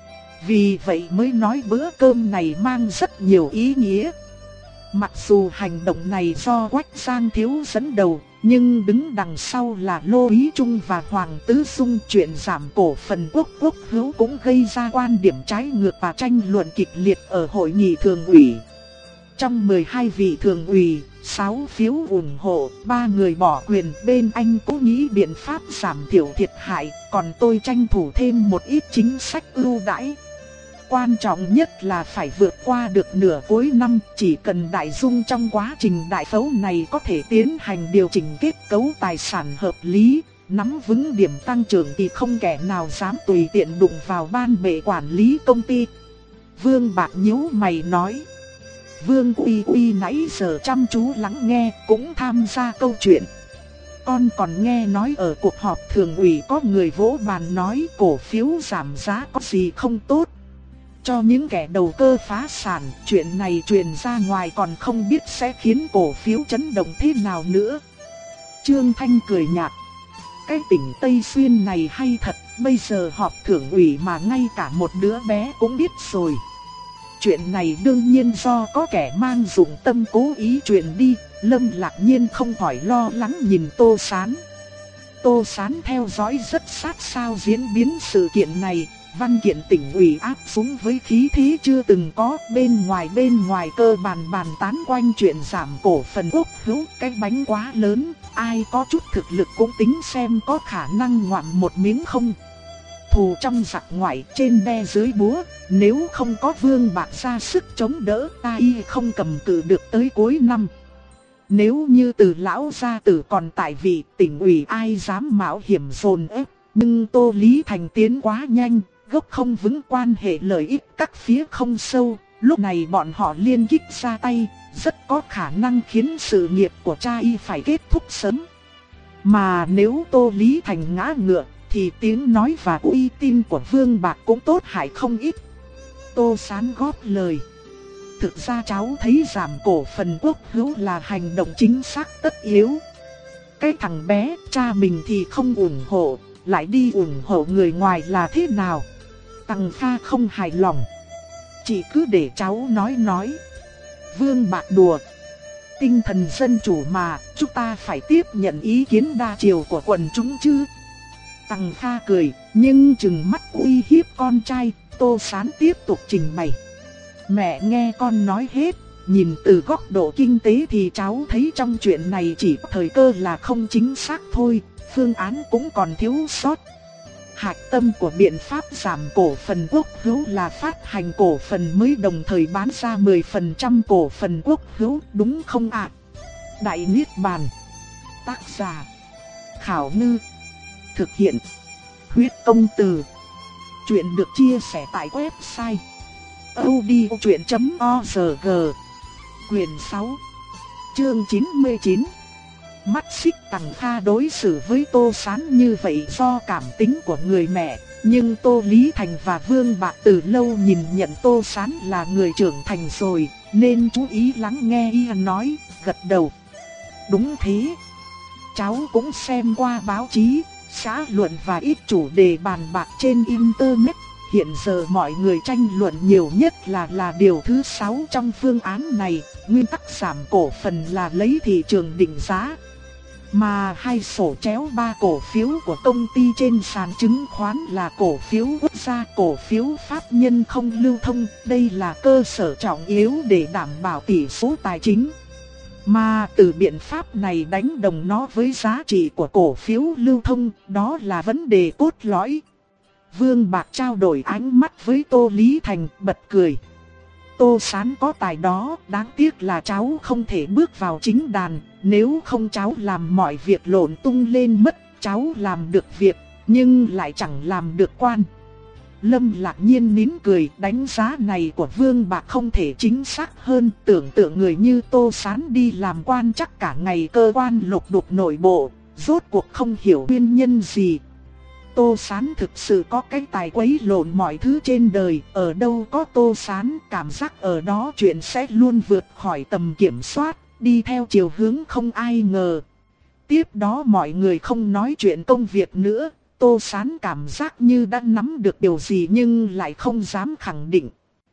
Vì vậy mới nói bữa cơm này mang rất nhiều ý nghĩa. Mặc dù hành động này do Quách Giang thiếu dẫn đầu, nhưng đứng đằng sau là Lô Ý Trung và Hoàng Tứ Dung. Chuyện giảm cổ phần Quốc quốc hữu cũng gây ra quan điểm trái ngược và tranh luận kịch liệt ở hội nghị thường ủy. Trong mười hai vị thường ủy, sáu phiếu ủng hộ, ba người bỏ quyền. Bên anh cũng nghĩ biện pháp giảm thiểu thiệt hại, còn tôi tranh thủ thêm một ít chính sách ưu đãi. Quan trọng nhất là phải vượt qua được nửa cuối năm, chỉ cần Đại Dung trong quá trình đại phẫu này có thể tiến hành điều chỉnh kết cấu tài sản hợp lý, nắm vững điểm tăng trưởng thì không kẻ nào dám tùy tiện đụng vào ban bệ quản lý công ty. Vương Bạc nhíu mày nói. Vương Uy Uy nãy giờ chăm chú lắng nghe, cũng tham gia câu chuyện. Con còn nghe nói ở cuộc họp thường ủy có người vỗ bàn nói cổ phiếu giảm giá có gì không tốt. Cho những kẻ đầu cơ phá sản, chuyện này truyền ra ngoài còn không biết sẽ khiến cổ phiếu chấn động thế nào nữa. Trương Thanh cười nhạt. Cái tỉnh Tây Xuyên này hay thật, bây giờ họp thường ủy mà ngay cả một đứa bé cũng biết rồi. Chuyện này đương nhiên do có kẻ mang dụng tâm cố ý truyền đi. Lâm Lạc Nhiên không khỏi lo lắng nhìn Tô Sán. Tô Sán theo dõi rất sát sao diễn biến sự kiện này. Văn kiện tỉnh ủy áp xuống với khí thế chưa từng có, bên ngoài bên ngoài cơ bản bàn tán quanh chuyện giảm cổ phần Quốc hữu, cái bánh quá lớn, ai có chút thực lực cũng tính xem có khả năng ngoạm một miếng không. Thù trong giặc ngoại trên đe dưới búa, nếu không có Vương Bạc ra sức chống đỡ, ai không cầm cự được tới cuối năm. Nếu như Từ lão gia tử còn tại vị, tỉnh ủy ai dám mạo hiểm dồn ép, nhưng Tô Lý Thành tiến quá nhanh. Gốc không vững, quan hệ lợi ích các phía không sâu, lúc này bọn họ liên kích ra tay, rất có khả năng khiến sự nghiệp của cha y phải kết thúc sớm. Mà nếu Tô Lý Thành ngã ngựa, thì tiếng nói và uy tín của Vương Bạc cũng tốt hại không ít. Tô Sán góp lời. Thực ra cháu thấy giảm cổ phần Quốc hữu là hành động chính xác tất yếu. Cái thằng bé, cha mình thì không ủng hộ, lại đi ủng hộ người ngoài là thế nào? Tằng Kha không hài lòng. Chị cứ để cháu nói nói. Vương Bạc đùa. Tinh thần dân chủ mà, chúng ta phải tiếp nhận ý kiến đa chiều của quần chúng chứ. Tằng Kha cười, nhưng trừng mắt uy hiếp con trai. Tô Sán tiếp tục trình bày. Mẹ nghe con nói hết. Nhìn từ góc độ kinh tế thì cháu thấy trong chuyện này chỉ thời cơ là không chính xác thôi, phương án cũng còn thiếu sót. Hạch tâm của biện pháp giảm cổ phần quốc hữu là phát hành cổ phần mới đồng thời bán ra mười phần trăm cổ phần quốc hữu, đúng không ạ? Đại Niết Bàn. Tác giả Khảo Ngư. Thực hiện Huyết Công Từ. Chuyện được chia sẻ tại website audiochuyện chấm org. Quyền sáu, chương chín mươi chín. Mắt xích. Tằng Kha đối xử với Tô Sán như vậy do cảm tính của người mẹ, nhưng Tô Lý Thành và Vương Bạc từ lâu nhìn nhận Tô Sán là người trưởng thành rồi, nên chú ý lắng nghe y nói, gật đầu. Đúng thế. Cháu cũng xem qua báo chí, xã luận và ít chủ đề bàn bạc trên internet. Hiện giờ mọi người tranh luận nhiều nhất là là điều thứ sáu trong phương án này, nguyên tắc giảm cổ phần là lấy thị trường định giá. Mà hai sổ chéo ba cổ phiếu của công ty trên sàn chứng khoán là cổ phiếu quốc gia, cổ phiếu pháp nhân không lưu thông, đây là cơ sở trọng yếu để đảm bảo tỷ số tài chính. Mà từ biện pháp này đánh đồng nó với giá trị của cổ phiếu lưu thông, đó là vấn đề cốt lõi. Vương Bạc trao đổi ánh mắt với Tô Lý Thành, bật cười. Tô Sán có tài đó, đáng tiếc là cháu không thể bước vào chính đàn, nếu không cháu làm mọi việc lộn tung lên mất, cháu làm được việc, nhưng lại chẳng làm được quan. Lâm Lạc Nhiên nín cười, đánh giá này của Vương Bạc không thể chính xác hơn, tưởng tượng người như Tô Sán đi làm quan chắc cả ngày cơ quan lục đục nội bộ, rốt cuộc không hiểu nguyên nhân gì. Tô Sán thực sự có cái tài quấy lộn mọi thứ trên đời, ở đâu có Tô Sán cảm giác ở đó chuyện sẽ luôn vượt khỏi tầm kiểm soát, đi theo chiều hướng không ai ngờ. Tiếp đó mọi người không nói chuyện công việc nữa, Tô Sán cảm giác như đã nắm được điều gì nhưng lại không dám khẳng định.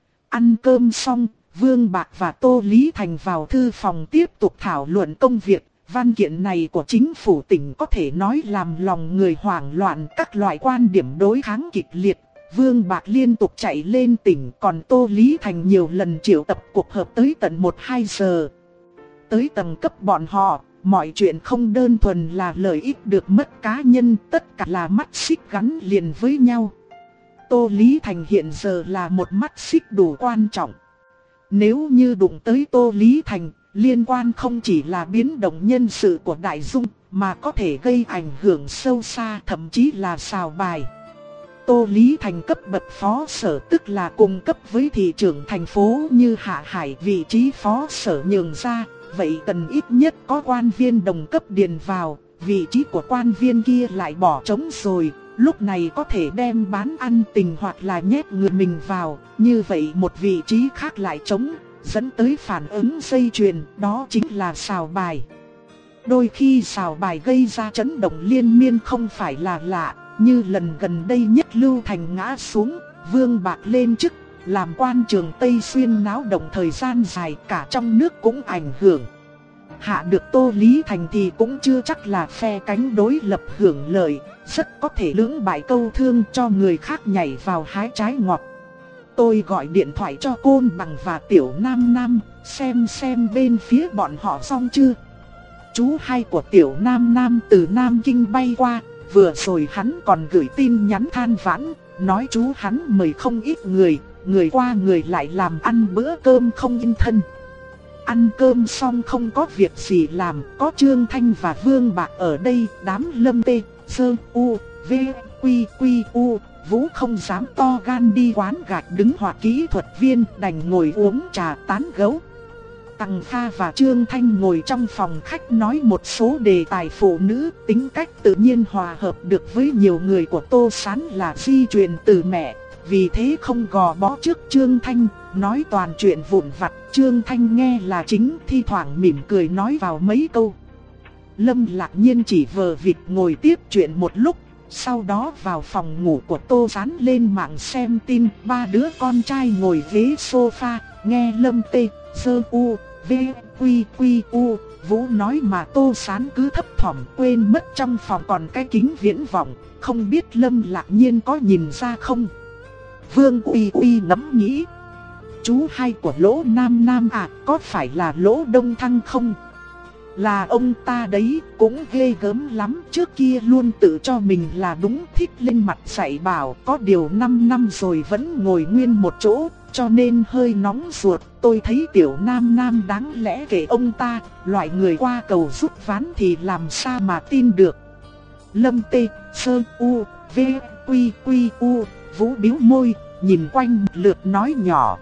Ăn cơm xong, Vương Bạc và Tô Lý Thành vào thư phòng tiếp tục thảo luận công việc. Văn kiện này của chính phủ tỉnh có thể nói làm lòng người hoảng loạn, các loại quan điểm đối kháng kịch liệt. Vương Bạc liên tục chạy lên tỉnh, còn Tô Lý Thành nhiều lần triệu tập cuộc họp tới tận một hai giờ. Tới tầng cấp bọn họ, mọi chuyện không đơn thuần là lợi ích được mất cá nhân, tất cả là mắt xích gắn liền với nhau. Tô Lý Thành hiện giờ là một mắt xích đủ quan trọng. Nếu như đụng tới Tô Lý Thành, liên quan không chỉ là biến động nhân sự của Đại Dung, mà có thể gây ảnh hưởng sâu xa, thậm chí là xào bài. Tô Lý Thành cấp bậc phó sở, tức là cùng cấp với thị trưởng thành phố như Hạ Hải, vị trí phó sở nhường ra, vậy cần ít nhất có quan viên đồng cấp điền vào, vị trí của quan viên kia lại bỏ trống rồi, lúc này có thể đem bán ăn tình hoặc là nhét người mình vào, như vậy một vị trí khác lại trống, dẫn tới phản ứng dây chuyền, đó chính là xào bài. Đôi khi xào bài gây ra chấn động liên miên không phải là lạ, như lần gần đây nhất Lưu Thành ngã xuống, Vương Bạc lên chức, làm quan trường Tây Xuyên náo động thời gian dài, cả trong nước cũng ảnh hưởng. Hạ được Tô Lý Thành thì cũng chưa chắc là phe cánh đối lập hưởng lợi, rất có thể lưỡng bại câu thương cho người khác nhảy vào hái trái ngọt. Tôi gọi điện thoại cho Côn Bằng và Tiểu Nam Nam, xem xem bên phía bọn họ xong chưa. Chú hai của Tiểu Nam Nam từ Nam Kinh bay qua, vừa rồi hắn còn gửi tin nhắn than vãn, nói chú hắn mời không ít người, người qua người lại làm ăn bữa cơm không yên thân. Ăn cơm xong không có việc gì làm, có Trương Thanh và Vương Bạc ở đây, đám Lâm Tê, Sơ, U, V, Quy, Quy, U. Vũ không dám to gan đi quán gạch đứng hoặc kỹ thuật viên, đành ngồi uống trà tán gẫu. Tằng Kha và Trương Thanh ngồi trong phòng khách nói một số đề tài phụ nữ, tính cách tự nhiên hòa hợp được với nhiều người của Tô Sán là di truyền từ mẹ, vì thế không gò bó trước Trương Thanh, nói toàn chuyện vụn vặt. Trương Thanh nghe là chính, thi thoảng mỉm cười nói vào mấy câu. Lâm Lạc Nhiên chỉ vờ vịt ngồi tiếp chuyện một lúc, sau đó vào phòng ngủ của Tô Sán lên mạng xem tin. Ba đứa con trai ngồi ghế sofa, nghe Lâm Tê, Sơ U, V, Quy, Quy, U, Vũ nói mà Tô Sán cứ thấp thỏm quên mất trong phòng còn cái kính viễn vọng, không biết Lâm Lạc Nhiên có nhìn ra không. Vương Uy Uy ngẫm nghĩ, chú hai của Lỗ Nam Nam à, có phải là Lỗ Đông Thăng không? Là ông ta đấy, cũng ghê gớm lắm, trước kia luôn tự cho mình là đúng, thích lên mặt dạy bảo, có điều năm năm rồi vẫn ngồi nguyên một chỗ, cho nên hơi nóng ruột. Tôi thấy Tiểu Nam Nam đáng lẽ kể ông ta, loại người qua cầu rút ván thì làm sao mà tin được. Lâm Tê, Sơ U, V, Quy, Quy, U, Vũ bĩu môi, nhìn quanh một lượt nói nhỏ.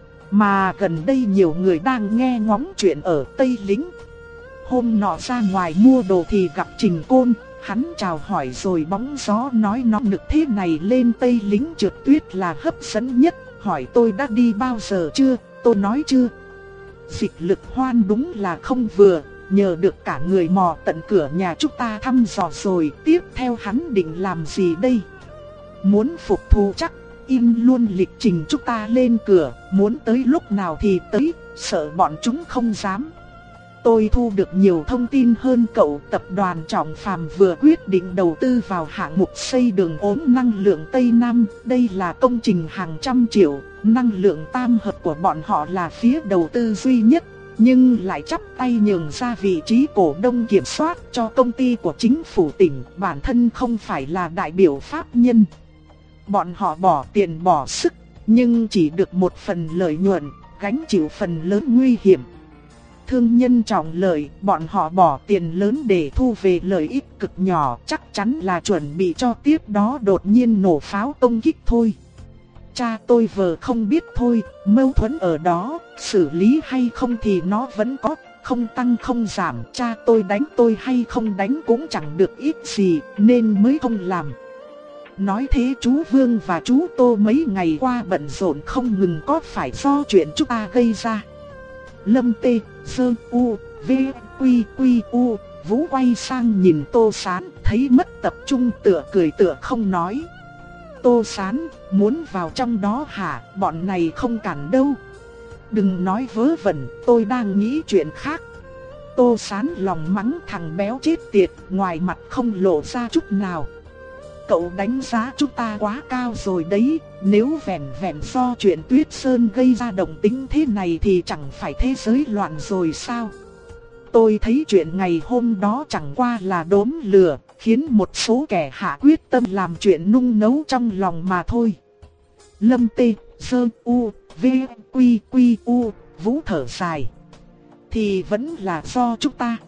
Mà gần đây nhiều người đang nghe ngóng chuyện ở Tây Lĩnh. Hôm nọ ra ngoài mua đồ thì gặp Trình Côn, hắn chào hỏi rồi bóng gió nói nó nực thế này lên Tây Lĩnh trượt tuyết là hấp dẫn nhất, hỏi tôi đã đi bao giờ chưa, tôi nói chưa. Dịch Lực Hoan đúng là không vừa, nhờ được cả người mò tận cửa nhà chúng ta thăm dò rồi, tiếp theo hắn định làm gì đây? Muốn phục thù chắc, in luôn lịch trình chúng ta lên cửa, muốn tới lúc nào thì tới, sợ bọn chúng không dám. Tôi thu được nhiều thông tin hơn cậu. Tập đoàn Trọng Phàm vừa quyết định đầu tư vào hạng mục xây đường ốm năng lượng Tây Nam. Đây là công trình hàng trăm triệu, năng lượng tam hợp của bọn họ là phía đầu tư duy nhất, nhưng lại chắp tay nhường ra vị trí cổ đông kiểm soát cho công ty của chính phủ tỉnh, bản thân không phải là đại biểu pháp nhân. Bọn họ bỏ tiền bỏ sức, nhưng chỉ được một phần lợi nhuận, gánh chịu phần lớn nguy hiểm. Thương nhân trọng lợi, bọn họ bỏ tiền lớn để thu về lợi ích cực nhỏ, chắc chắn là chuẩn bị cho tiếp đó đột nhiên nổ pháo công kích thôi. Cha tôi vờ không biết thôi, mâu thuẫn ở đó, xử lý hay không thì nó vẫn có, không tăng không giảm. Cha tôi đánh tôi hay không đánh cũng chẳng được ít gì, nên mới không làm. Nói thế chú Vương và chú Tô mấy ngày qua bận rộn không ngừng, có phải do chuyện chúng ta gây ra? Lâm Tê, Sơ U, V, Quy, Quy, U, Vũ quay sang nhìn Tô Sán, thấy mất tập trung tựa cười tựa không nói. Tô Sán, muốn vào trong đó hả? Bọn này không cản đâu. Đừng nói vớ vẩn, tôi đang nghĩ chuyện khác. Tô Sán lòng mắng thằng béo chết tiệt, ngoài mặt không lộ ra chút nào. Cậu đánh giá chúng ta quá cao rồi đấy, nếu vẻn vẻn do chuyện Tuyết Sơn gây ra động tĩnh thế này thì chẳng phải thế giới loạn rồi sao? Tôi thấy chuyện ngày hôm đó chẳng qua là đốm lửa, khiến một số kẻ hạ quyết tâm làm chuyện nung nấu trong lòng mà thôi. Lâm Tê, Sơ U, V, Quy, Quy, U, Vũ thở dài. Thì vẫn là do chúng ta.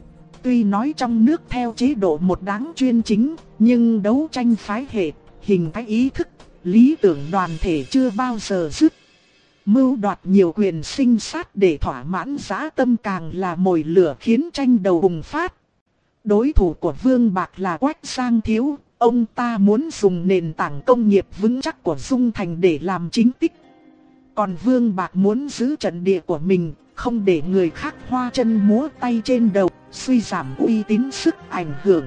Tuy nói trong nước theo chế độ một đảng chuyên chính, nhưng đấu tranh phái hệ, hình thái ý thức, lý tưởng đoàn thể chưa bao giờ dứt. Mưu đoạt nhiều quyền sinh sát để thỏa mãn dã tâm càng là mồi lửa khiến tranh đầu bùng phát. Đối thủ của Vương Bạc là Quách Giang Thiếu, ông ta muốn dùng nền tảng công nghiệp vững chắc của Dung Thành để làm chính tích. Còn Vương Bạc muốn giữ trận địa của mình, không để người khác hoa chân múa tay trên đầu, suy giảm uy tín sức ảnh hưởng.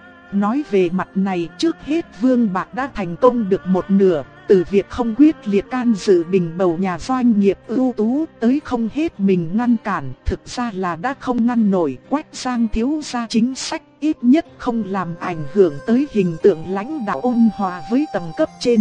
Nói về mặt này, trước hết Vương Bạc đã thành công được một nửa, từ việc không quyết liệt can dự bình bầu nhà doanh nghiệp ưu tú tới không hết mình ngăn cản, thực ra là đã không ngăn nổi. Quách Giang Thiếu ra chính sách ít nhất không làm ảnh hưởng tới hình tượng lãnh đạo ôn hòa với tầng cấp trên.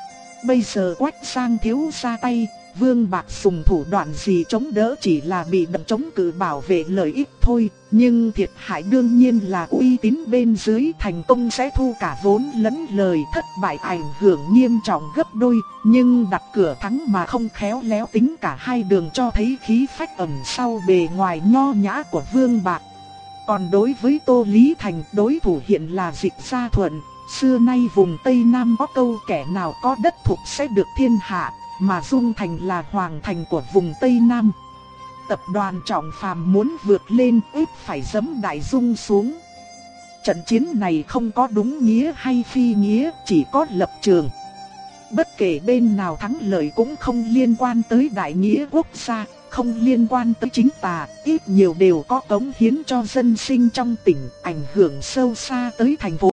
Bây giờ Quách Giang Thiếu ra tay, Vương Bạc dùng thủ đoạn gì chống đỡ chỉ là bị động chống cự bảo vệ lợi ích thôi, nhưng thiệt hại đương nhiên là uy tín bên dưới. Thành công sẽ thu cả vốn lẫn lời, thất bại ảnh hưởng nghiêm trọng gấp đôi, nhưng đặt cửa thắng mà không khéo léo tính cả hai đường cho thấy khí phách ẩn sau bề ngoài nho nhã của Vương Bạc. Còn đối với Tô Lý Thành, đối thủ hiện là Dịch Gia Thuận. Xưa nay vùng Tây Nam có câu kẻ nào có đất thuộc sẽ được thiên hạ, mà Dung Thành là hoàng thành của vùng Tây Nam. Tập đoàn Trọng Phàm muốn vượt lên ít phải giẫm Đại Dung xuống. Trận chiến này không có đúng nghĩa hay phi nghĩa, chỉ có lập trường. Bất kể bên nào thắng lợi cũng không liên quan tới đại nghĩa quốc gia, không liên quan tới chính tà, ít nhiều đều có cống hiến cho dân sinh trong tỉnh, ảnh hưởng sâu xa tới thành phố.